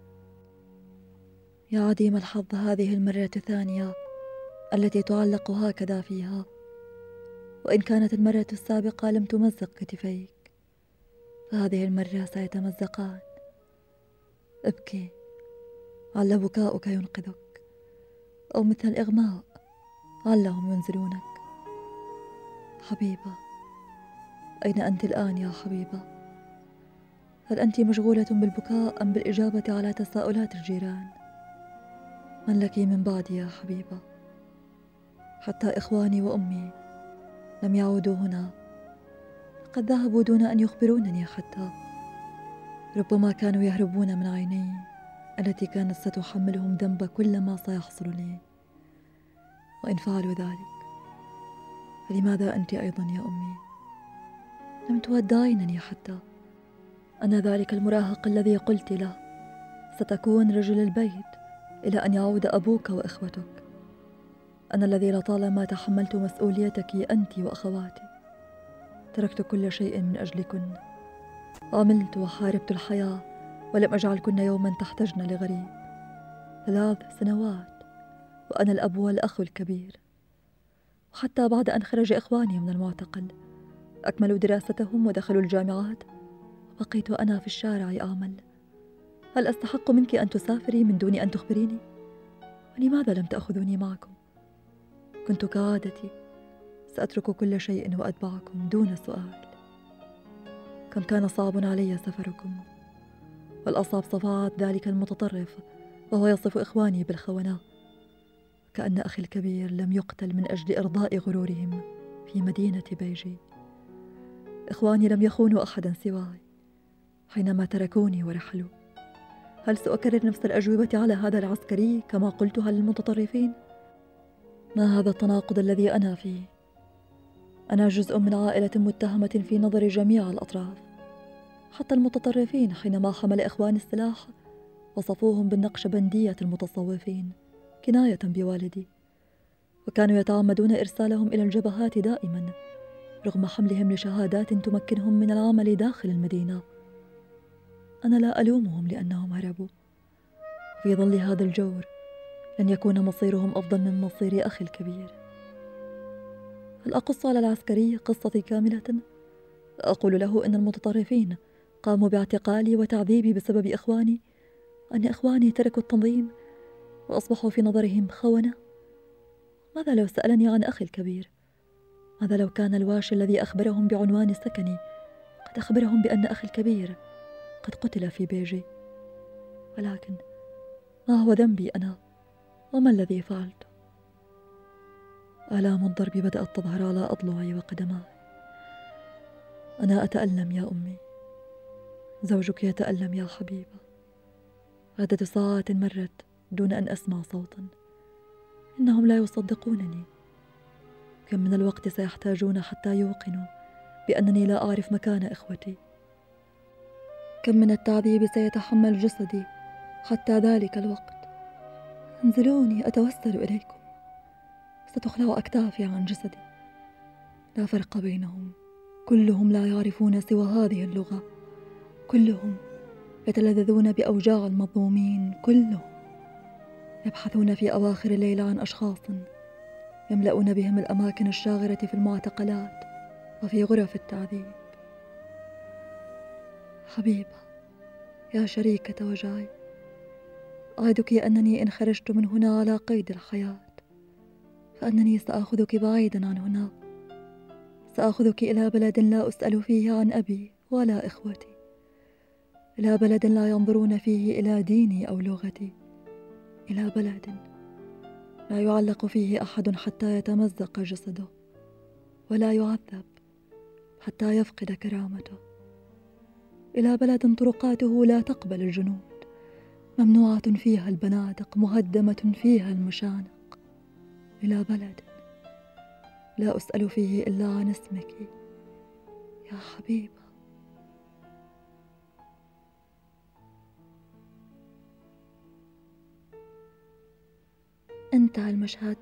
يا عديم الحظ، هذه المرة الثانية التي تعلق هكذا فيها، وإن كانت المرة السابقة لم تمزق كتفيك، فهذه المرة سيتمزقان. ابكي، عل بكاؤك ينقذك، أو مثل الإغماء علهم ينزلونك. حبيبة، أين أنت الآن يا حبيبة؟ هل أنت مشغولة بالبكاء أم بالإجابة على تساؤلات الجيران؟ من لك من بعدي يا حبيبة؟ حتى إخواني وأمي لم يعودوا هنا، لقد ذهبوا دون أن يخبرونني حتى. ربما كانوا يهربون من عيني التي كانت ستحملهم ذنب كل ما سيحصل لي. وإن فعلوا ذلك، فلماذا أنت أيضا يا أمي لم تودعينني حتى؟ أنا ذلك المراهق الذي قلت له ستكون رجل البيت إلى أن يعود أبوك وإخوتك. أنا الذي لطالما تحملت مسؤوليتك أنت وأخواتي. تركت كل شيء من أجلكن، عملت وحاربت الحياة، ولم أجعلكن يوما تحتجن لغريب. 3 سنوات وأنا الأب والأخ الكبير. وحتى بعد أن خرج إخواني من المعتقل أكملوا دراستهم ودخلوا الجامعات، وبقيت أنا في الشارع أعمل. هل أستحق منك أن تسافري من دون أن تخبريني؟ ولماذا لم تأخذوني معكم؟ كنت كعادتي سأترك كل شيء وأتبعكم دون سؤال. كم كان صعب علي سفركم، والأصعب صفعات ذلك المتطرف وهو يصف إخواني بالخونة، كأن أخي الكبير لم يقتل من أجل إرضاء غرورهم في مدينة بيجي. إخواني لم يخونوا أحدا سواي حينما تركوني ورحلوا. هل سأكرر نفس الأجوبة على هذا العسكري كما قلتها للمتطرفين؟ ما هذا التناقض الذي أنا فيه؟ أنا جزء من عائلة متهمة في نظر جميع الأطراف، حتى المتطرفين حينما حمل إخواني السلاح وصفوهم بالنقشبندية المتصوفين كناية بوالدي، وكانوا يتعمدون إرسالهم إلى الجبهات دائما رغم حملهم لشهادات تمكنهم من العمل داخل المدينة. أنا لا ألومهم لأنهم هربوا. في ظل هذا الجور لن يكون مصيرهم أفضل من مصير أخي الكبير. هل أقص على العسكري قصتي كاملة؟ أقول له إن المتطرفين قاموا باعتقالي وتعذيبي بسبب إخواني، أن إخواني تركوا التنظيم وأصبحوا في نظرهم خونة؟ ماذا لو سألني عن أخي الكبير؟ ماذا لو كان الواشي الذي أخبرهم بعنوان سكني قد أخبرهم بأن أخي الكبير قد قتل في بيجي؟ ولكن ما هو ذنبي أنا؟ وما الذي فعلته؟ آلام الضرب بدأت تظهر على أضلعي وقدماي. أنا أتألم يا أمي، زوجك يتألم يا حبيبة. عدة ساعات مرت دون أن أسمع صوتا. إنهم لا يصدقونني. كم من الوقت سيحتاجون حتى يوقنوا بأنني لا أعرف مكان إخوتي؟ كم من التعذيب سيتحمل جسدي حتى ذلك الوقت؟ انزلوني أتوسل إليكم. ستخلع أكتافي عن جسدي. لا فرق بينهم، كلهم لا يعرفون سوى هذه اللغة، كلهم يتلذذون بأوجاع المظلومين، كلهم يبحثون في أواخر الليل عن أشخاص يملؤون بهم الأماكن الشاغرة في المعتقلات وفي غرف التعذيب. حبيبة يا شريكة وجعي، أعدك أنني إن خرجت من هنا على قيد الحياة فأنني سآخذك بعيدا عن هنا، سآخذك إلى بلد لا أسأل فيه عن أبي ولا إخوتي، إلى بلد لا ينظرون فيه إلى ديني أو لغتي، إلى بلد لا يعلق فيه أحد حتى يتمزق جسده، ولا يعذب حتى يفقد كرامته، إلى بلد طرقاته لا تقبل الجنود، ممنوعة فيها البنادق، مهدمة فيها المشانق، إلى بلد لا أسأل فيه إلا عن اسمك يا حبيبة. انتهى المشهد.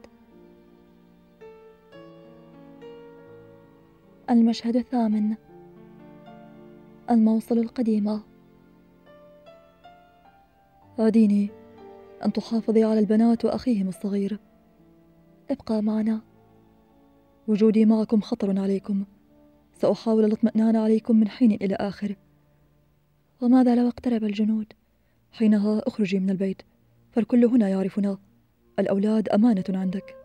المشهد الثامن. الموصل القديمة. أعديني أن تحافظي على البنات وأخيهم الصغير. ابقى معنا. وجودي معكم خطر عليكم. سأحاول الاطمئنان عليكم من حين إلى آخر. وماذا لو اقترب الجنود؟ حينها اخرجي من البيت، فالكل هنا يعرفنا. الأولاد أمانة عندك.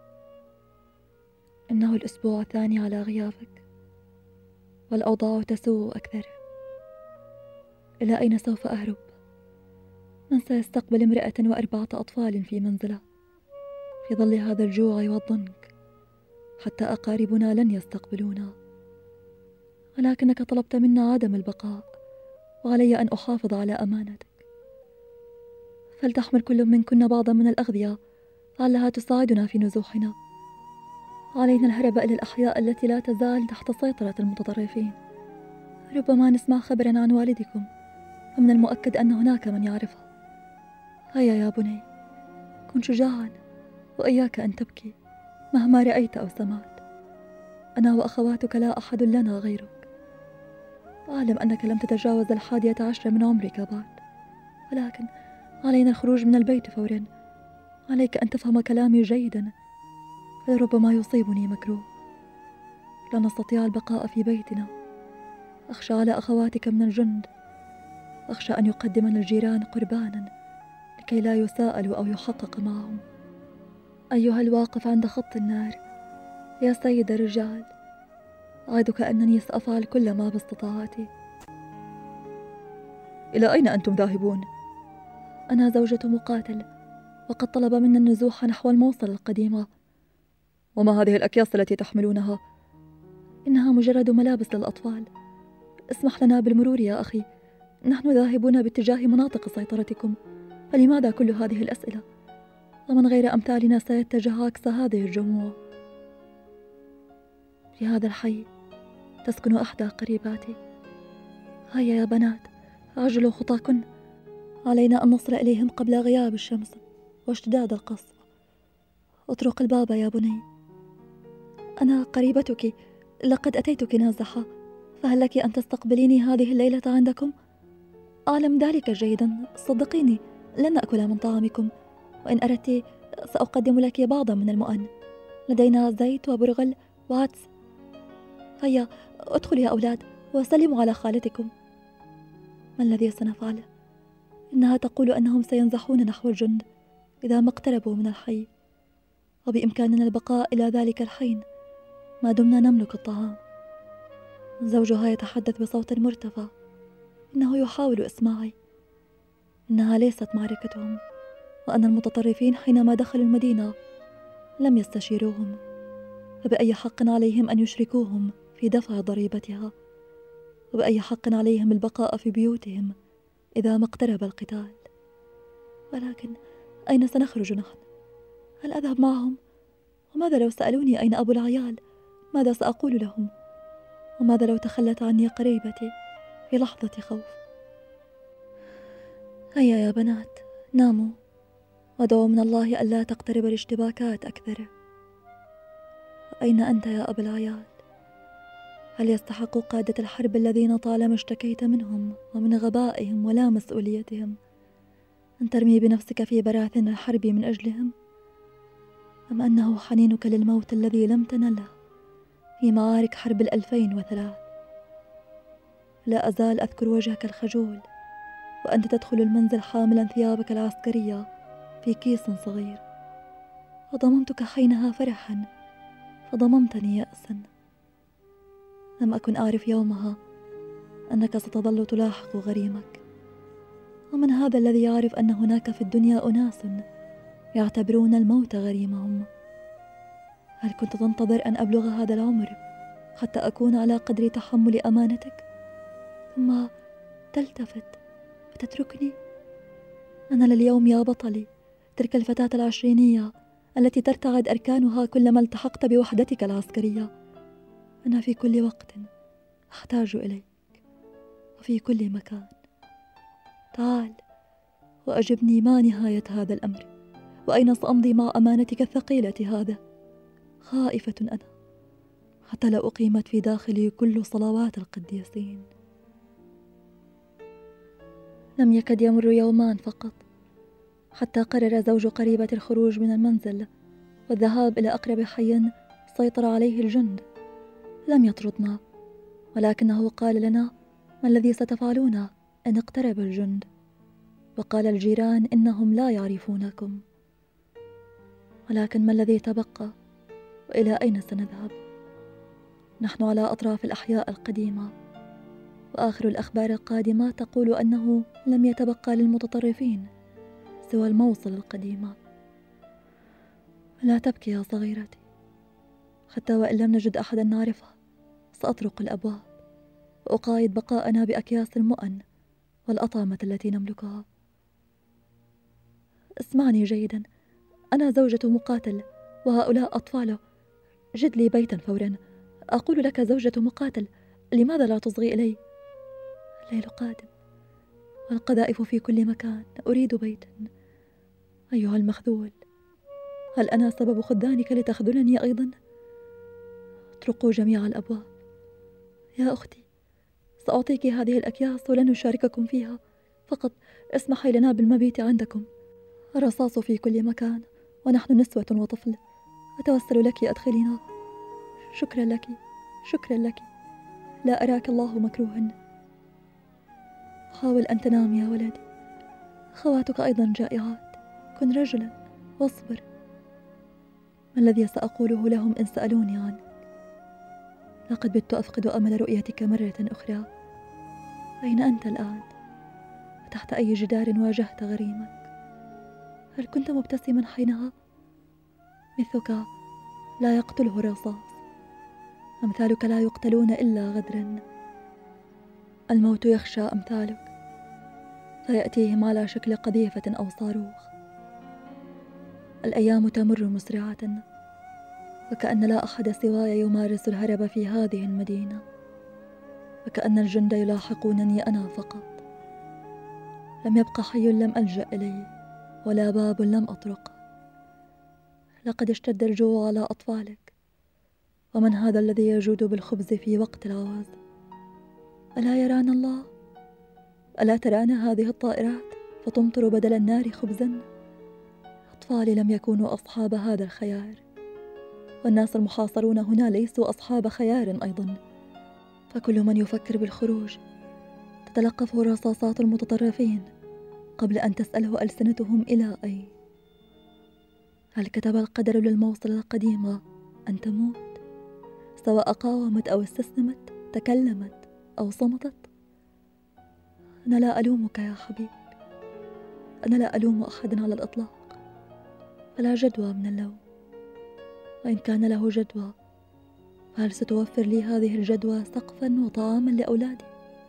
إنه الأسبوع الثاني على غيابك، والأوضاع تسوء أكثر. إلى أين سوف أهرب؟ من سيستقبل امرأة و4 أطفال في منزله في ظل هذا الجوع والضنك؟ حتى أقاربنا لن يستقبلونا. ولكنك طلبت منا عدم البقاء، وعلي أن أحافظ على أمانتك. فلتحمل كل منكن بعضا من الأغذية لعلها تساعدنا في نزوحنا. علينا الهرب إلى الأحياء التي لا تزال تحت سيطرة المتطرفين. ربما نسمع خبرا عن والدكم، ومن المؤكد أن هناك من يعرفه. هيا يا بني، كن شجاعا، وإياك أن تبكي مهما رأيت أو سمعت. أنا وأخواتك لا أحد لنا غيرك. أعلم أنك لم تتجاوز 11 من عمرك بعد، ولكن علينا الخروج من البيت فورا. عليك أن تفهم كلامي جيدا، فلربما يصيبني مكروه. لا نستطيع البقاء في بيتنا. أخشى على أخواتك من الجند، أخشى أن يقدمن الجيران قربانا لكي لا يساءلوا أو يحقق معهم. أيها الواقف عند خط النار، يا سيد الرجال، أعدك أنني سأفعل كل ما باستطاعتي. إلى أين أنتم ذاهبون؟ أنا زوجة مقاتل، وقد طلب منا النزوح نحو الموصل القديمة. وما هذه الأكياس التي تحملونها؟ إنها مجرد ملابس للأطفال. اسمح لنا بالمرور يا أخي، نحن ذاهبون باتجاه مناطق سيطرتكم، فلماذا كل هذه الأسئلة؟ ومن غير أمثالنا سيتجه عكس هذه الجموع. في هذا الحي تسكن إحدى قريباتي. هيا يا بنات، عجلوا خطاكن. علينا أن نصل إليهم قبل غياب الشمس واشتداد القصف. اطرق الباب يا بني. أنا قريبتك، لقد أتيتك نازحة، فهل لك أن تستقبليني هذه الليلة عندكم؟ أعلم ذلك جيدا، صدقيني لن نأكل من طعامكم، وإن أردت سأقدم لك بعضا من المؤن. لدينا زيت وبرغل وعدس. هيا ادخلوا يا أولاد وسلموا على خالتكم. ما الذي سنفعل؟ إنها تقول أنهم سينزحون نحو الجند إذا ما اقتربوا من الحي، وبإمكاننا البقاء إلى ذلك الحين ما دمنا نملك الطعام. زوجها يتحدث بصوت مرتفع، إنه يحاول إسماعي. إنها ليست معركتهم، وأن المتطرفين حينما دخلوا المدينة لم يستشيروهم، فبأي حق عليهم أن يشركوهم في دفع ضريبتها؟ وبأي حق عليهم البقاء في بيوتهم إذا ما اقترب القتال؟ ولكن أين سنخرج نحن؟ هل أذهب معهم؟ وماذا لو سألوني أين أبو العيال؟ ماذا سأقول لهم؟ وماذا لو تخلت عني قريبتي في لحظة خوف؟ هيا يا بنات ناموا، وادعوا من الله ألا تقترب الاشتباكات أكثر. أين أنت يا أبا العيال؟ هل يستحق قادة الحرب الذين طالما اشتكيت منهم ومن غبائهم ولا مسؤوليتهم أن ترمي بنفسك في براثن الحرب من أجلهم؟ أم أنه حنينك للموت الذي لم تنله في معارك حرب 2003؟ لا أزال أذكر وجهك الخجول وأنت تدخل المنزل حاملا ثيابك العسكرية في كيس صغير، وضممتك حينها فرحا فضممتني يأسا. لم أكن أعرف يومها أنك ستظل تلاحق غريمك. ومن هذا الذي يعرف أن هناك في الدنيا أناس يعتبرون الموت غريمهم؟ هل كنت تنتظر أن أبلغ هذا العمر حتى أكون على قدر تحمل أمانتك، ثم تلتفت وتتركني؟ أنا لليوم يا بطلي تلك الفتاة العشرينية التي ترتعد أركانها كلما التحقت بوحدتك العسكرية. أنا في كل وقت أحتاج إليك وفي كل مكان. تعال وأجبني، ما نهاية هذا الأمر؟ وأين سأمضي مع أمانتك الثقيلة هذا؟ خائفة أنا حتى لو أقيمت في داخلي كل صلوات القديسين. لم يكد يمر يومان فقط حتى قرر زوج قريبة الخروج من المنزل والذهاب إلى أقرب حي سيطر عليه الجند. لم يطردنا، ولكنه قال لنا ما الذي ستفعلون إن اقترب الجند، وقال الجيران إنهم لا يعرفونكم. ولكن ما الذي تبقى؟ وإلى أين سنذهب؟ نحن على أطراف الأحياء القديمة، وآخر الأخبار القادمة تقول أنه لم يتبقى للمتطرفين سوى الموصل القديمة. لا تبكي يا صغيرتي، حتى وإن لم نجد أحدا نعرفه سأطرق الأبواب وأقايد بقاءنا بأكياس المؤن والأطعمة التي نملكها. اسمعني جيدا، أنا زوجة مقاتل وهؤلاء أطفاله. جد لي بيتا فورا. أقول لك زوجة مقاتل، لماذا لا تصغي إلي؟ الليل قادم والقذائف في كل مكان، أريد بيتا. أيها المخذول، هل أنا سبب خذلانك لتخذلني أيضا؟ اطرقوا جميع الأبواب. يا أختي، سأعطيك هذه الأكياس ولن نشارككم فيها، فقط اسمحي لنا بالمبيت عندكم. الرصاص في كل مكان ونحن نسوة وطفل. أتوسل لك أدخلينا. شكرا لك، شكرا لك، لا أراك الله مكروها. حاول أن تنام يا ولدي، خواتك أيضا جائعات. كن رجلا واصبر. ما الذي سأقوله لهم إن سألوني عنك؟ لقد بت أفقد أمل رؤيتك مرة أخرى. أين أنت الآن؟ وتحت أي جدار واجهت غريمك؟ هل كنت مبتسما حينها؟ مثلك لا يقتله الرصاص، أمثالك لا يقتلون إلا غدرا. الموت يخشى أمثالك فيأتيهم على شكل قذيفة أو صاروخ. الأيام تمر مسرعة، وكأن لا أحد سواي يمارس الهرب في هذه المدينة، وكأن الجند يلاحقونني أنا فقط. لم يبق حي لم ألجأ إليه ولا باب لم أطرقه. لقد اشتد الجوع على أطفالك، ومن هذا الذي يجود بالخبز في وقت العوز؟ ألا يرانا الله؟ ألا ترانا هذه الطائرات فتمطر بدل النار خبزا؟ أطفالي لم يكونوا أصحاب هذا الخيار، والناس المحاصرون هنا ليسوا أصحاب خيار أيضا، فكل من يفكر بالخروج تتلقفه رصاصات المتطرفين قبل أن تسأله ألسنتهم إلى أي. هل كتب القدر للموصلة القديمة أن تموت، سواء قاومت أو استسلمت، تكلمت أو صمتت؟ أنا لا ألومك يا حبيب، أنا لا ألوم أحدا على الإطلاق، فلا جدوى من اللوم، وإن كان له جدوى فهل ستوفر لي هذه الجدوى سقفا وطعاما لأولادي؟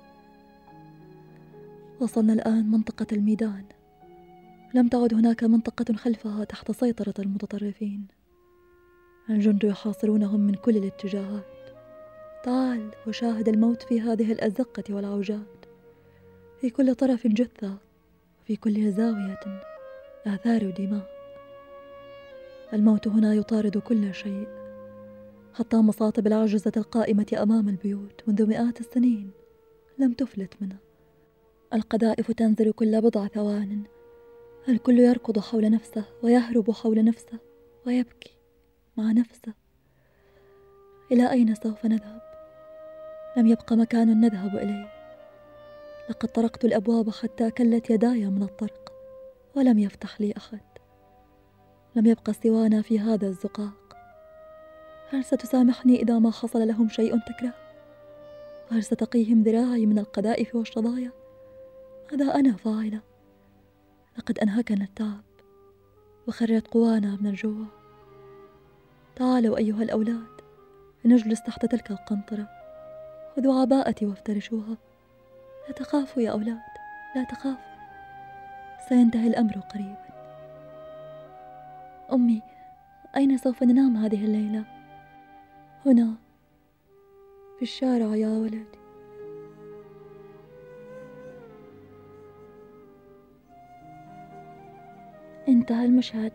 وصلنا الآن منطقة الميدان، لم تعد هناك منطقة خلفها تحت سيطرة المتطرفين. الجند يحاصرونهم من كل الاتجاهات. تعال وشاهد الموت في هذه الأزقة والعوجات، في كل طرف جثة، وفي كل زاوية آثار دماء. الموت هنا يطارد كل شيء، حتى مصاطب العجزة القائمة أمام البيوت منذ مئات السنين لم تفلت منها. القذائف تنزل كل بضع ثوان، الكل يركض حول نفسه ويهرب حول نفسه ويبكي مع نفسه. إلى أين سوف نذهب؟ لم يبق مكان نذهب إليه. لقد طرقت الأبواب حتى كلت يداي من الطرق ولم يفتح لي أحد. لم يبق سوانا في هذا الزقاق. هل ستسامحني إذا ما حصل لهم شيء تكره؟ هل ستقيهم ذراعي من القذائف والشظايا؟ ماذا أنا فاعلة؟ لقد أنهكنا التعب وخرت قوانا من الجوع. تعالوا أيها الأولاد لنجلس تحت تلك القنطرة، خذوا عباءتي وافترشوها. لا تخافوا يا أولاد، لا تخافوا، سينتهي الأمر قريبا. أمي، أين سوف ننام هذه الليلة؟ هنا في الشارع يا ولدي. انتهى المشهد.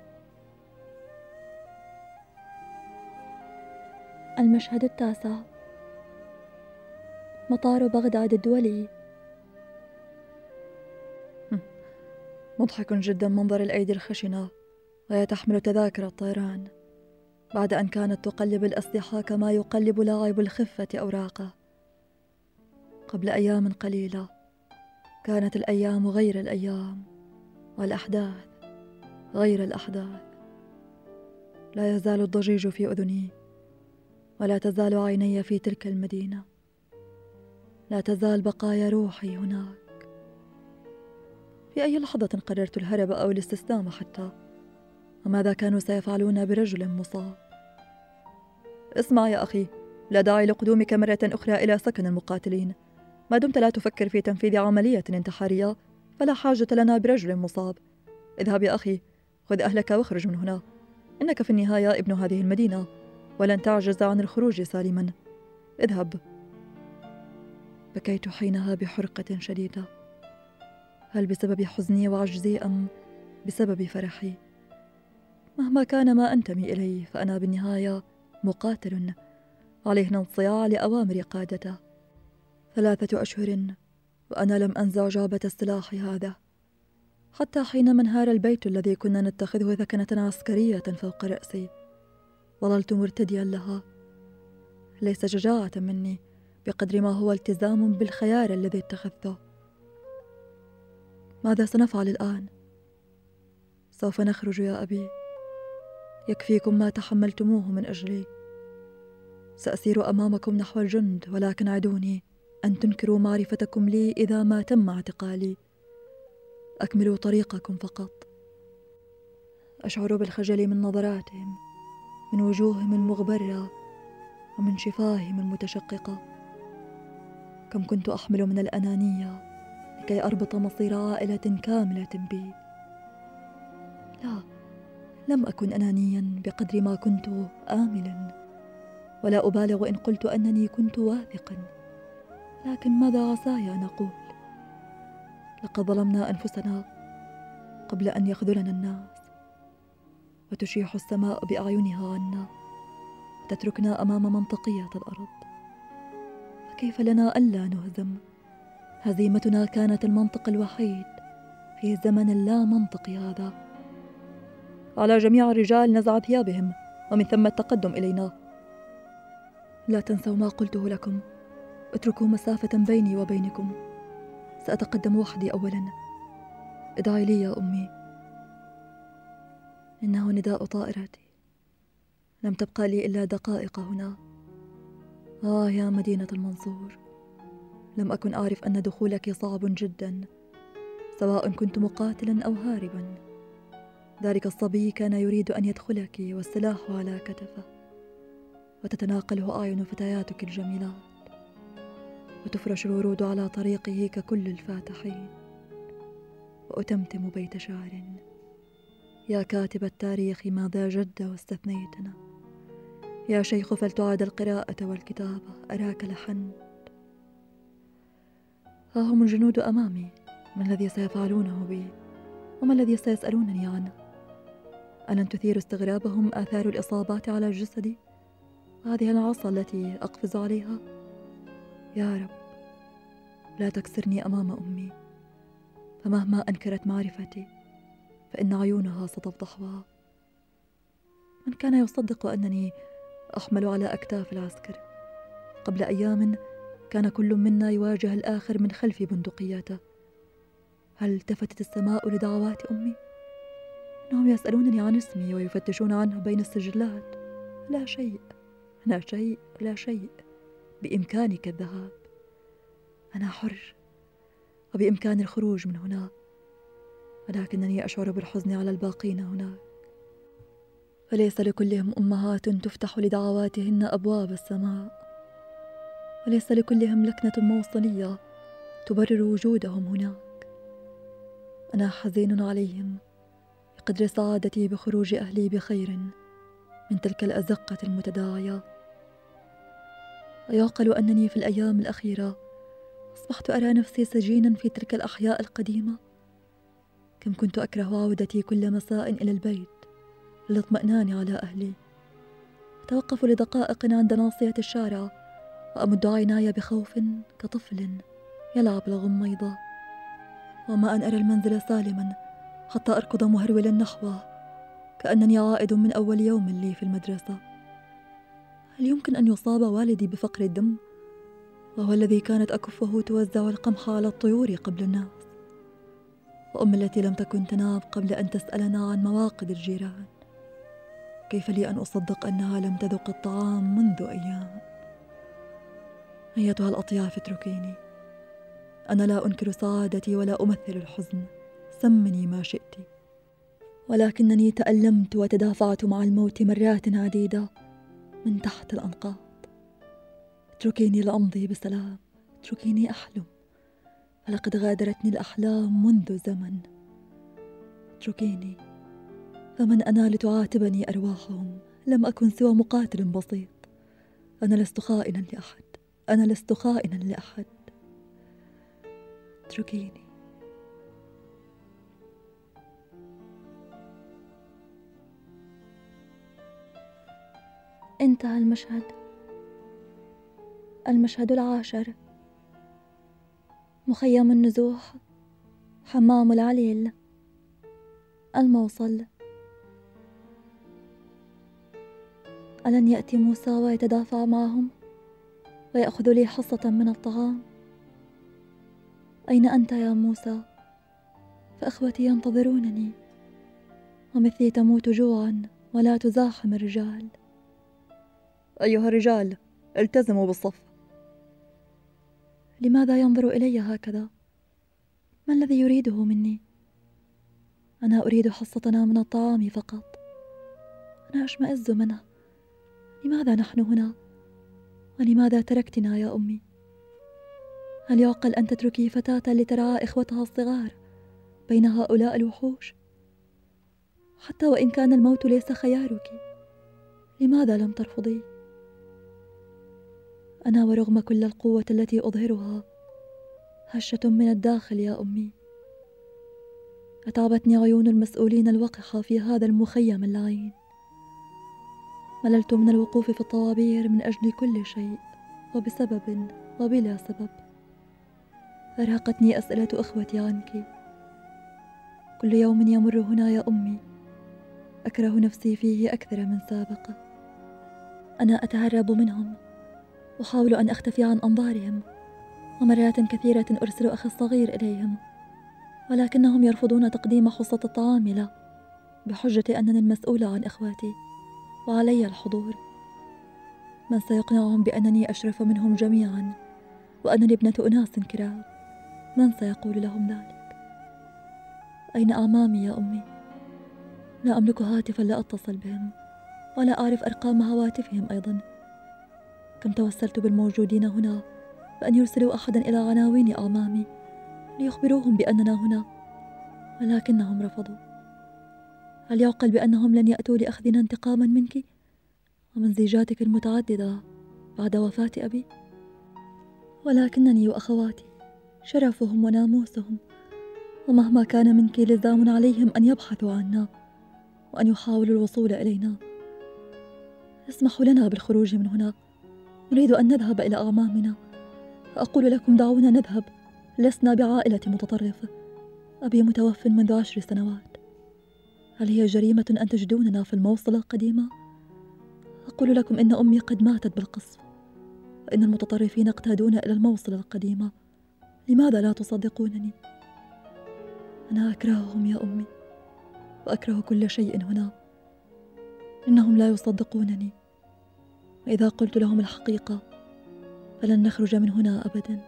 المشهد التاسع، مطار بغداد الدولي. مضحك جدا منظر الأيدي الخشنة وهي تحمل تذاكر الطيران بعد أن كانت تقلب الأسلحة كما يقلب لاعب الخفة أوراقه. قبل أيام قليلة كانت الأيام غير الأيام، والأحداث غير الأحداث. لا يزال الضجيج في أذني، ولا تزال عيني في تلك المدينة، لا تزال بقايا روحي هناك. في أي لحظة قررت الهرب أو الاستسلام حتى؟ وماذا كانوا سيفعلون برجل مصاب؟ اسمع يا أخي، لا داعي لقدومك مرة أخرى إلى سكن المقاتلين. ما دمت لا تفكر في تنفيذ عملية انتحارية فلا حاجة لنا برجل مصاب. اذهب يا أخي، خذ أهلك واخرج من هنا. إنك في النهاية ابن هذه المدينة ولن تعجز عن الخروج سالما. اذهب. بكيت حينها بحرقة شديدة، هل بسبب حزني وعجزي أم بسبب فرحي؟ مهما كان ما أنتمي إليه فأنا بالنهاية مقاتل عليه الانصياع لأوامر قادته. 3 أشهر وأنا لم أنزع جعبة السلاح هذا، حتى حينما انهار البيت الذي كنا نتخذه ثكنة عسكرية فوق رأسي ظللت مرتديا لها. ليس شجاعة مني بقدر ما هو التزام بالخيار الذي اتخذته. ماذا سنفعل الآن؟ سوف نخرج يا أبي، يكفيكم ما تحملتموه من أجلي. سأسير أمامكم نحو الجند، ولكن عدوني أن تنكروا معرفتكم لي إذا ما تم اعتقالي. أكملوا طريقكم فقط. أشعر بالخجل من نظراتهم، من وجوههم المغبرة، ومن شفاههم المتشققة. كم كنت أحمل من الأنانية لكي أربط مصير عائلة كاملة بي. لا، لم أكن أنانيا بقدر ما كنت آملا، ولا أبالغ إن قلت أنني كنت واثقا. لكن ماذا عساي أن أقول؟ لقد ظلمنا أنفسنا قبل أن يخذلنا الناس، وتشيح السماء بأعينها عنا، تتركنا أمام منطقية الأرض. فكيف لنا ألا نهزم؟ هزيمتنا كانت المنطق الوحيد في زمن اللا منطقي هذا. على جميع الرجال نزع ثيابهم، ومن ثم التقدم إلينا. لا تنسوا ما قلته لكم، اتركوا مسافة بيني وبينكم. سأتقدم وحدي أولا. ادعي لي يا أمي. إنه نداء طائرتي. لم تبقى لي إلا دقائق هنا. يا مدينة المنصور، لم أكن أعرف أن دخولك صعب جدا، سواء كنت مقاتلا أو هاربا. ذلك الصبي كان يريد أن يدخلك والسلاح على كتفه، وتتناقله أعين فتياتك الجميلات، وتفرش الورود على طريقه ككل الفاتحين. وأتمتم بيت شعر: يا كاتب التاريخ ماذا جد واستثنيتنا؟ يا شيخ فلتعاد القراءة والكتابة، أراك لحنت. ها هم الجنود أمامي، ما الذي سيفعلونه بي؟ وما الذي سيسألونني عنه؟ ألن تثير استغرابهم آثار الإصابات على جسدي؟ هذه العصا التي أقفز عليها؟ يا رب لا تكسرني أمام أمي، فمهما أنكرت معرفتي فإن عيونها ستفضحها. من كان يصدق أنني أحمل على أكتاف العسكر؟ قبل أيام كان كل منا يواجه الآخر من خلف بندقيته. هل التفتت السماء لدعوات أمي؟ إنهم يسألونني عن اسمي ويفتشون عنه بين السجلات. لا شيء، لا شيء، لا شيء. بإمكانك الذهاب، أنا حر، وبإمكاني الخروج من هنا، ولكنني أشعر بالحزن على الباقين هناك. فليس لكلهم أمهات تفتح لدعواتهن أبواب السماء، وليس لكلهم لكنة موصلية تبرر وجودهم هناك. أنا حزين عليهم بقدر سعادتي بخروج أهلي بخير من تلك الأزقة المتداعية. ويعقل أنني في الأيام الأخيرة أصبحت أرى نفسي سجينا في تلك الأحياء القديمة. كم كنت أكره عودتي كل مساء إلى البيت للاطمئنان على أهلي. أتوقف لدقائق عند ناصية الشارع وأمد عيناي بخوف كطفل يلعب الغميضة، وما أن أرى المنزل سالما حتى أركض مهرولا نحوه كأنني عائد من أول يوم لي في المدرسة. هل يمكن أن يصاب والدي بفقر الدم، وهو الذي كانت أكفه توزع القمح على الطيور قبل الناس؟ وأمي التي لم تكن تنام قبل أن تسألنا عن مواقد الجيران. كيف لي أن أصدق أنها لم تذق الطعام منذ أيام؟ أيتها الأطياف اتركيني، أنا لا أنكر سعادتي ولا أمثل الحزن، سمني ما شئت، ولكنني تألمت وتدافعت مع الموت مرات عديدة من تحت الأنقاض. اتركيني لأمضي بسلام، اتركيني أحلم، فلقد غادرتني الأحلام منذ زمن. اتركيني، فمن أنا لتعاتبني أرواحهم؟ لم أكن سوى مقاتل بسيط. أنا لست خائنا لأحد، أنا لست خائنا لأحد. اتركيني. انتهى المشهد. المشهد 10. مخيم النزوح، حمام العليل، الموصل. ألن يأتي موسى ويتدافع معهم ويأخذ لي حصة من الطعام؟ أين أنت يا موسى؟ فإخوتي ينتظرونني، ومثلي تموت جوعا ولا تزاحم الرجال. أيها الرجال، التزموا بالصف. لماذا ينظر إلي هكذا؟ ما الذي يريده مني؟ أنا أريد حصتنا من الطعام فقط. أنا أشمئز منه. لماذا نحن هنا؟ ولماذا تركتنا يا أمي؟ هل يعقل أن تتركي فتاة لترعى إخوتها الصغار بين هؤلاء الوحوش؟ حتى وإن كان الموت ليس خيارك، لماذا لم ترفضي؟ أنا ورغم كل القوة التي أظهرها هشة من الداخل يا أمي. أتعبتني عيون المسؤولين الوقحة في هذا المخيم اللعين. مللت من الوقوف في الطوابير من أجل كل شيء وبسبب وبلا سبب. أرهقتني أسئلة إخوتي عنك. كل يوم يمر هنا يا أمي أكره نفسي فيه أكثر من سابقة. أنا أتهرب منهم، أحاول أن أختفي عن أنظارهم، ومرات كثيرة أرسل أخي الصغير إليهم، ولكنهم يرفضون تقديم حصة الطعام له بحجة أنني المسؤولة عن إخواتي وعلي الحضور. من سيقنعهم بأنني أشرف منهم جميعا وأنني ابنة أناس كرام؟ من سيقول لهم ذلك؟ أين أعمامي يا أمي؟ لا أملك هاتفا لأتصل بهم، ولا أعرف أرقام هواتفهم أيضا. كم توسلت بالموجودين هنا بأن يرسلوا أحدا إلى عناوين أعمامي ليخبروهم بأننا هنا، ولكنهم رفضوا. هل يعقل بأنهم لن يأتوا لأخذنا انتقاما منك ومن زيجاتك المتعددة بعد وفاة أبي؟ ولكنني وأخواتي شرفهم وناموسهم، ومهما كان منك لزام عليهم أن يبحثوا عنا وأن يحاولوا الوصول إلينا. اسمحوا لنا بالخروج من هنا، نريد أن نذهب إلى أعمامنا. فأقول لكم دعونا نذهب، لسنا بعائلة متطرفة. أبي متوف منذ 10 سنوات. هل هي جريمة أن تجدوننا في الموصلة القديمة؟ أقول لكم إن أمي قد ماتت بالقصف، وإن المتطرفين اقتادون إلى الموصلة القديمة. لماذا لا تصدقونني؟ أنا أكرههم يا أمي، وأكره كل شيء هنا. إنهم لا يصدقونني، وإذا قلت لهم الحقيقة فلن نخرج من هنا أبدا.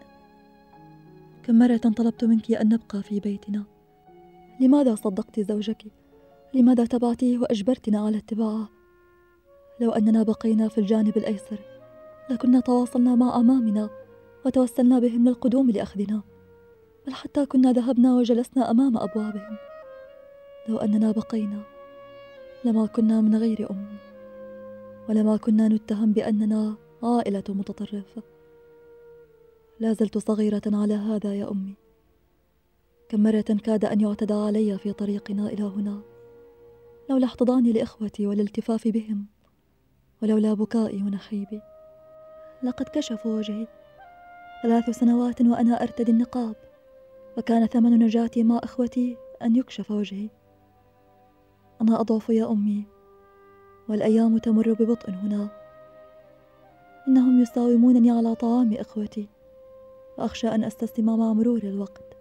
كم مرة طلبت منك أن نبقى في بيتنا. لماذا صدقت زوجك؟ لماذا تبعتيه وأجبرتنا على اتباعه؟ لو أننا بقينا في الجانب الأيسر لكنا تواصلنا مع أمامنا وتوسلنا بهم للقدوم لأخذنا، بل حتى كنا ذهبنا وجلسنا أمام أبوابهم. لو أننا بقينا لما كنا من غير أم، ولما كنا نتهم بأننا عائلة متطرفة. لا زلت صغيرة على هذا يا أمي. كم مرة كاد أن يعتدى علي في طريقنا إلى هنا، لولا احتضاني لإخوتي والالتفاف بهم، ولولا بكائي ونحيبي. لقد كشفوا وجهي 3 سنوات وأنا أرتدي النقاب، وكان ثمن نجاتي مع إخوتي أن يكشف وجهي. أنا أضعف يا أمي، والأيام تمر ببطء هنا. إنهم يساومونني على طعام إخوتي، وأخشى أن أستسلم مع مرور الوقت.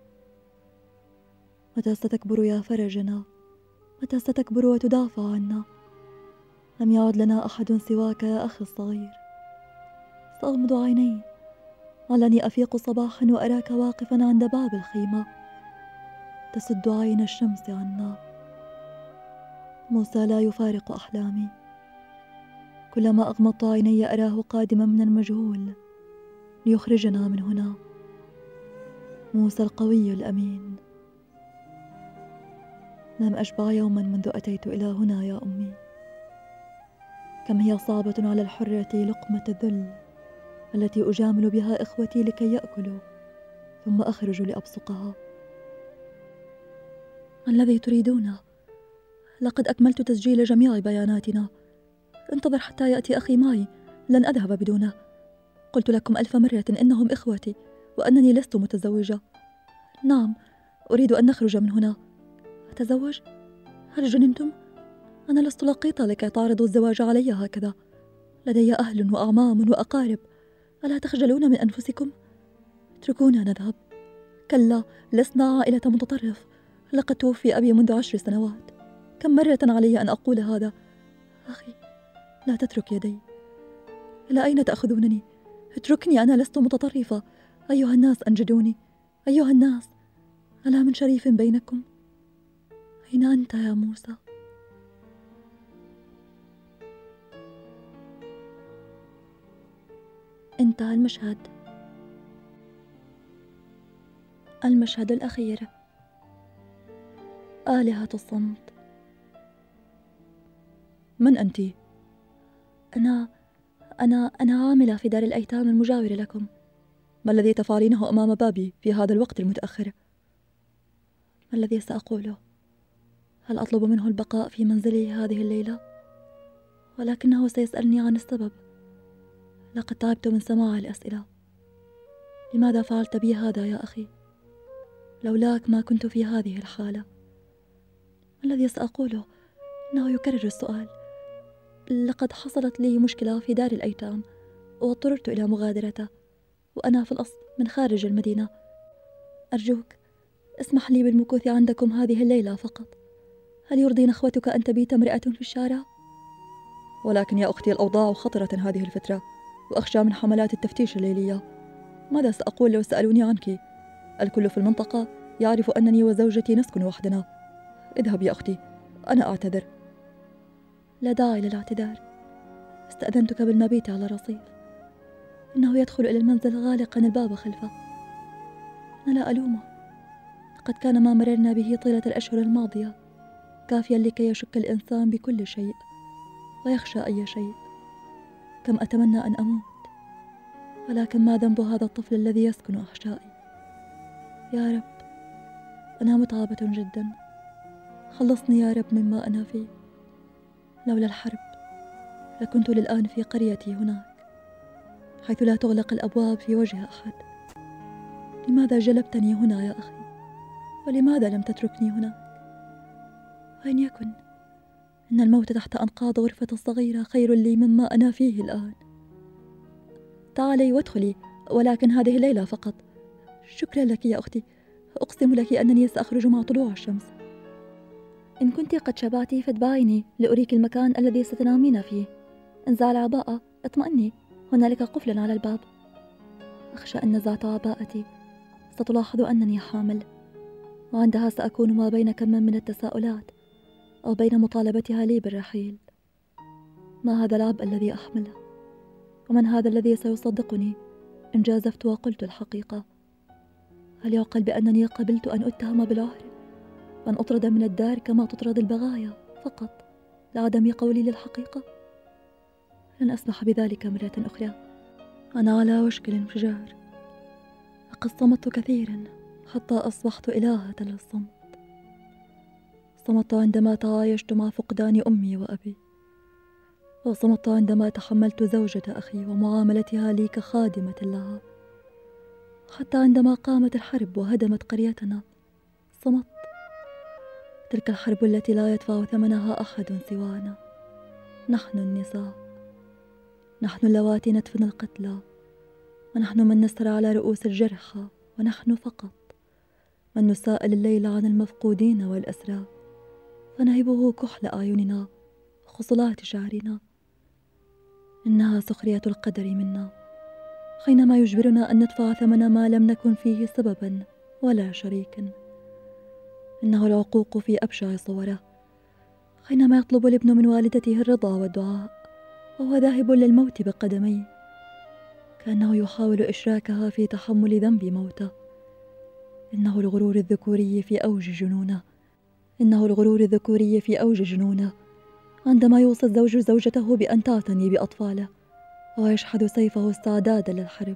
متى ستكبر يا فرجنا؟ متى ستكبر وتدافع عنا؟ لم يعد لنا أحد سواك يا أخي الصغير. سأغمض عيني علني أفيق صباحا وأراك واقفا عند باب الخيمة تسد عين الشمس عنا. موسى لا يفارق أحلامي. كلما أغمضت عيني أراه قادما من المجهول ليخرجنا من هنا. موسى القوي الأمين. لم أشبع يوما منذ أتيت إلى هنا يا أمي. كم هي صعبة على الحرة لقمة الذل التي أجامل بها إخوتي لكي يأكلوا، ثم أخرج لأبصقها. ما الذي تريدونه؟ لقد أكملت تسجيل جميع بياناتنا. انتظر حتى يأتي أخي معي، لن أذهب بدونه. قلت لكم 1000 مرة إنهم إخوتي وأنني لست متزوجة. نعم، أريد أن نخرج من هنا. أتزوج؟ هل جننتم؟ أنا لست لقيطة لكي تعرضوا الزواج علي هكذا. لدي أهل وأعمام وأقارب، ألا تخجلون من أنفسكم؟ اتركونا نذهب. كلا، لسنا عائلة متطرف. لقد توفي أبي منذ 10 سنوات. كم مرة علي أن أقول هذا؟ أخي، لا تترك يدي. إلى أين تأخذونني؟ اتركني، أنا لست متطرفة. أيها الناس أنجدوني. أيها الناس، ألا من شريف بينكم؟ أين أنت يا موسى؟ انتهى المشهد. المشهد الأخير. آلهة الصمت. من أنت؟ أنا عاملة في دار الأيتام المجاورة لكم. ما الذي تفعلينه أمام بابي في هذا الوقت المتأخر؟ ما الذي سأقوله؟ هل أطلب منه البقاء في منزلي هذه الليلة؟ ولكنه سيسألني عن السبب. لقد تعبت من سماع الأسئلة. لماذا فعلت بي هذا يا أخي؟ لولاك ما كنت في هذه الحالة. الذي سأقوله إنه يكرر السؤال. لقد حصلت لي مشكلة في دار الأيتام واضطررت إلى مغادرته، وأنا في الأصل من خارج المدينة. أرجوك اسمح لي بالمكوث عندكم هذه الليلة فقط. هل يرضي نخوتك أن تبيت امرأة في الشارع؟ ولكن يا أختي الأوضاع خطرة هذه الفترة، وأخشى من حملات التفتيش الليلية. ماذا سأقول لو سألوني عنك؟ الكل في المنطقة يعرف أنني وزوجتي نسكن وحدنا. اذهب يا أختي، أنا أعتذر. لا داعي للاعتذار. استأذنتك بالمبيت على رصيف. إنه يدخل إلى المنزل غالقا الباب خلفه. أنا لا ألومه. لقد كان ما مررنا به طيلة الأشهر الماضية كافيا لكي يشك الإنسان بكل شيء ويخشى أي شيء. كم أتمنى أن أموت، ولكن ما ذنب هذا الطفل الذي يسكن أحشائي؟ يا رب، أنا متعبة جدا. خلصني يا رب مما أنا فيه. لولا الحرب لكنت للآن في قريتي هناك، حيث لا تغلق الأبواب في وجه أحد. لماذا جلبتني هنا يا أخي؟ ولماذا لم تتركني هناك؟ أين يكن؟ إن الموت تحت أنقاض غرفة الصغيرة خير لي مما أنا فيه الآن. تعالي وادخلي، ولكن هذه الليلة فقط. شكرا لك يا أختي. أقسم لك أنني سأخرج مع طلوع الشمس. إن كنت قد شبعت فاتبعيني لأريك المكان الذي ستنامين فيه. انزع العباءة، اطمئني، هنالك قفل على الباب. أخشى أن نزعت عباءتي ستلاحظ أنني حامل، وعندها سأكون ما بين كم من التساؤلات أو بين مطالبتها لي بالرحيل. ما هذا العبء الذي أحمله؟ ومن هذا الذي سيصدقني إن جازفت وقلت الحقيقة؟ هل يعقل بأنني قبلت أن أتهم بالعهر، وأن أطرد من الدار كما تطرد البغايا فقط لعدم قولي للحقيقة؟ لن أسمح بذلك مرة أخرى. أنا على وشك الانفجار. لقد صمت كثيرا حتى أصبحت إلهة للصمت. صمت عندما تعايشت مع فقدان أمي وأبي، وصمت عندما تحملت زوجة أخي ومعاملتها لي كخادمة لها، حتى عندما قامت الحرب وهدمت قريتنا صمت. تلك الحرب التي لا يدفع ثمنها أحد سوانا، نحن النساء، نحن اللواتي ندفن القتلى، ونحن من نسر على رؤوس الجرحى، ونحن فقط من نسائل الليل عن المفقودين والأسرى، فنهبه كحل أعيننا وخصلات شعرنا. إنها سخرية القدر منا حينما يجبرنا أن ندفع ثمن ما لم نكن فيه سببا ولا شريكا. إنه العقوق في أبشع صوره حينما يطلب الابن من والدته الرضا والدعاء وهو ذاهب للموت بقدميه، كأنه يحاول إشراكها في تحمل ذنب موته. إنه الغرور الذكوري في أوج جنونه، إنه الغرور الذكوري في أوج جنونه عندما يوصي الزوج زوجته بأن تعتني بأطفاله ويشحذ سيفه استعدادا للحرب.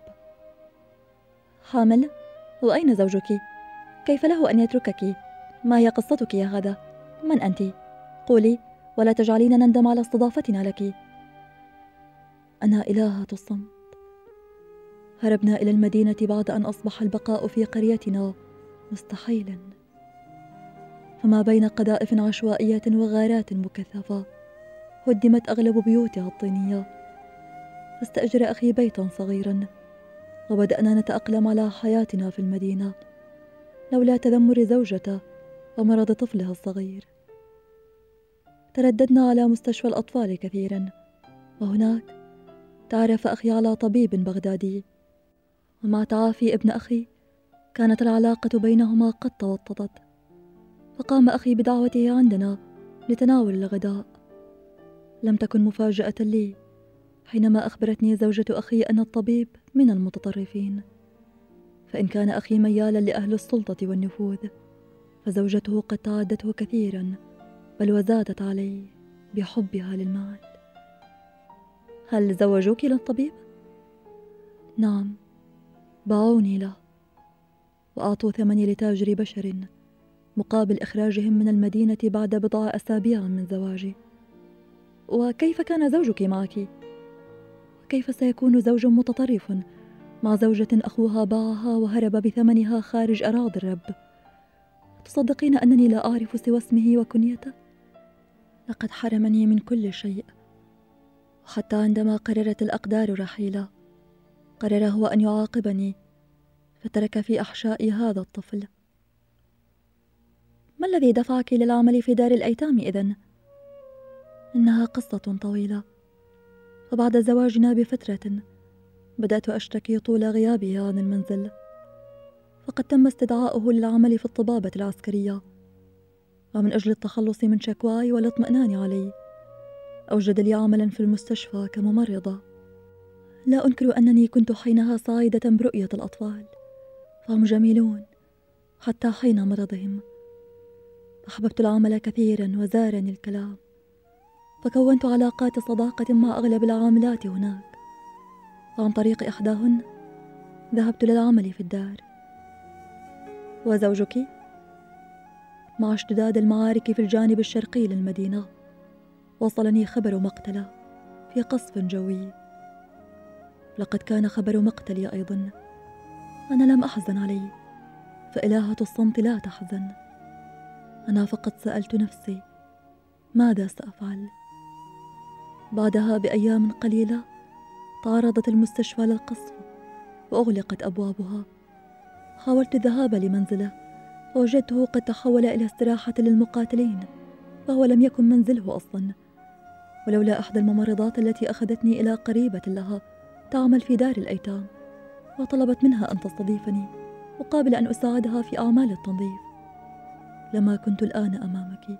حامل؟ وأين زوجك؟ كيف له أن يتركك؟ ما هي قصتك يا غدا؟ من أنت؟ قولي، ولا تجعلين نندم على استضافتنا لك. أنا إلهة الصمت. هربنا إلى المدينة بعد أن أصبح البقاء في قريتنا مستحيلا، فما بين قذائف عشوائية وغارات مكثفة هدمت أغلب بيوتها الطينية. فاستأجر أخي بيتا صغيرا وبدأنا نتأقلم على حياتنا في المدينة، لولا تذمر زوجته ومرض طفلها الصغير. ترددنا على مستشفى الأطفال كثيرا، وهناك تعرف أخي على طبيب بغدادي، ومع تعافي ابن أخي كانت العلاقة بينهما قد توطدت، فقام أخي بدعوته عندنا لتناول الغداء. لم تكن مفاجأة لي حينما أخبرتني زوجة أخي أن الطبيب من المتطرفين، فإن كان أخي ميالا لأهل السلطة والنفوذ، فزوجته قد تعدته كثيرا، بل وزادت عليه بحبها للمال. هل زوجوك للطبيب؟ نعم، باعوني له وأعطوا ثمني لتاجر بشر مقابل إخراجهم من المدينة بعد بضع أسابيع من زواجي. وكيف كان زوجك معك؟ كيف سيكون زوج متطرف مع زوجة أخوها باعها وهرب بثمنها خارج أراضي الرب؟ تصدقين أنني لا أعرف سوى اسمه وكنيته؟ لقد حرمني من كل شيء، وحتى عندما قررت الأقدار رحيله قرر هو أن يعاقبني، فترك في أحشائي هذا الطفل. ما الذي دفعك للعمل في دار الأيتام إذن؟ إنها قصة طويلة، فبعد زواجنا بفترة بدأت أشتكي طول غيابه عن المنزل، فقد تم استدعاؤه للعمل في الطبابة العسكرية، ومن أجل التخلص من شكواي والاطمئنان علي أوجد لي عملا في المستشفى كممرضة. لا أنكر أنني كنت حينها سعيدة برؤية الأطفال، فهم جميلون حتى حين مرضهم. أحببت العمل كثيرا وزارني الكلام، فكونت علاقات صداقة مع أغلب العاملات هناك، وعن طريق إحداهن ذهبت للعمل في الدار. وزوجك؟ مع اشتداد المعارك في الجانب الشرقي للمدينة وصلني خبر مقتله في قصف جوي. لقد كان خبر مقتلي أيضا. أنا لم أحزن عليه، فإلهة الصمت لا تحزن. أنا فقط سألت نفسي ماذا سأفعل؟ بعدها بأيام قليلة تعرضت المستشفى للقصف وأغلقت أبوابها. حاولت الذهاب لمنزله ووجدته قد تحول إلى استراحة للمقاتلين، فهو لم يكن منزله أصلا، ولولا إحدى الممرضات التي أخذتني إلى قريبة لها تعمل في دار الأيتام وطلبت منها أن تستضيفني مقابل أن أساعدها في أعمال التنظيف لما كنت الآن أمامك.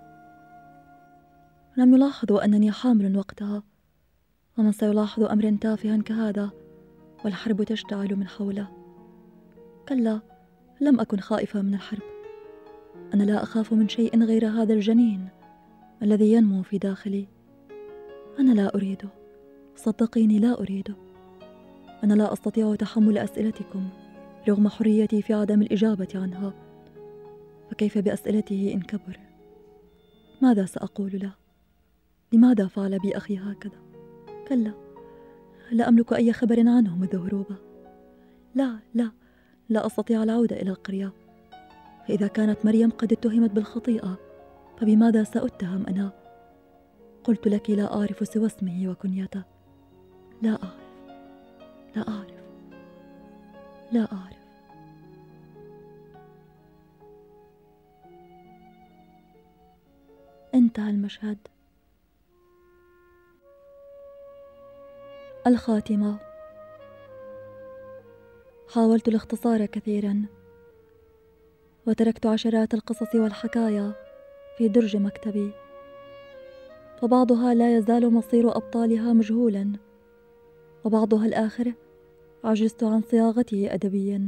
لم يلاحظوا أنني حامل وقتها، ومن سيلاحظ أمر تافها كهذا والحرب تشتعل من حوله؟ كلا، لم أكن خائفة من الحرب. أنا لا أخاف من شيء غير هذا الجنين الذي ينمو في داخلي. أنا لا أريده، صدقيني لا أريده. أنا لا أستطيع تحمل أسئلتكم رغم حريتي في عدم الإجابة عنها، فكيف بأسئلته إن كبر؟ ماذا سأقول له؟ لماذا فعل بي أخي هكذا؟ كلا، لا أملك أي خبر عنه منذ هروبه. لا أستطيع العودة إلى القرية، فإذا كانت مريم قد اتهمت بالخطيئة فبماذا سأتهم أنا؟ قلت لك لا أعرف سوى اسمه وكنيته. لا أعرف، لا أعرف، لا أعرف. انتهى المشهد. الخاتمة. حاولت الاختصار كثيرا، وتركت عشرات القصص والحكايا في درج مكتبي، فبعضها لا يزال مصير أبطالها مجهولا، وبعضها الآخر عجزت عن صياغته أدبيا.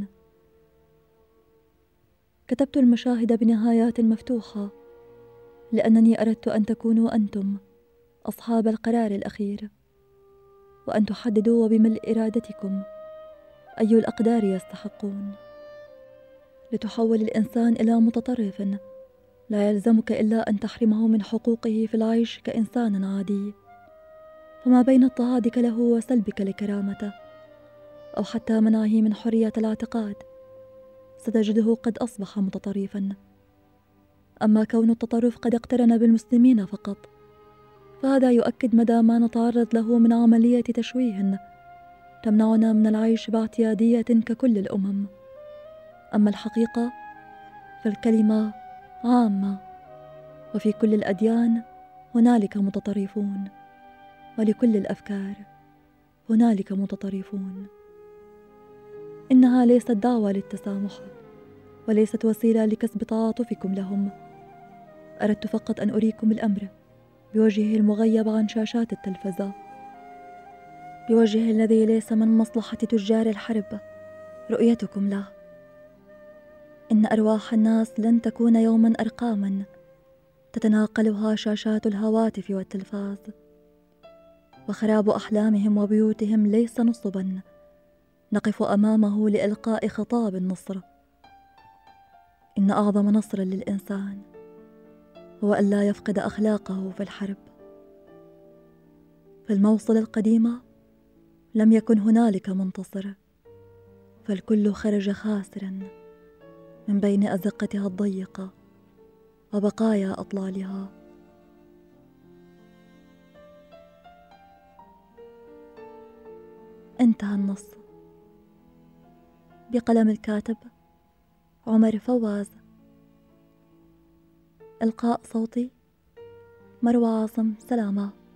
كتبت المشاهد بنهايات مفتوحة لأنني أردت أن تكونوا أنتم أصحاب القرار الأخير، وأن تحددوا وبملء إرادتكم أي الأقدار يستحقون. لتحول الإنسان إلى متطرف لا يلزمك إلا أن تحرمه من حقوقه في العيش كإنسان عادي، فما بين اضطهادك له وسلبك لكرامته أو حتى منعه من حرية الاعتقاد ستجده قد أصبح متطرفا. أما كون التطرف قد اقترن بالمسلمين فقط فهذا يؤكد مدى ما نتعرض له من عملية تشويه تمنعنا من العيش باعتيادية ككل الأمم. أما الحقيقة فالكلمة عامة، وفي كل الأديان هنالك متطرفون، ولكل الأفكار هنالك متطرفون. إنها ليست دعوة للتسامح، وليست وسيلة لكسب تعاطفكم لهم. أردت فقط أن أريكم الأمر بوجهه المغيب عن شاشات التلفزة، بوجهه الذي ليس من مصلحة تجار الحرب رؤيتكم له. إن أرواح الناس لن تكون يوما أرقاما تتناقلها شاشات الهواتف والتلفاز، وخراب أحلامهم وبيوتهم ليس نصبا نقف أمامه لإلقاء خطاب النصر. إن أعظم نصر للإنسان هو ألا يفقد أخلاقه في الحرب. في الموصل القديمة لم يكن هنالك منتصر، فالكل خرج خاسرا من بين أزقتها الضيقة وبقايا أطلالها. انتهى النص. بقلم الكاتب عمر فواز. إلقاء صوتي مروى عاصم. سلامة.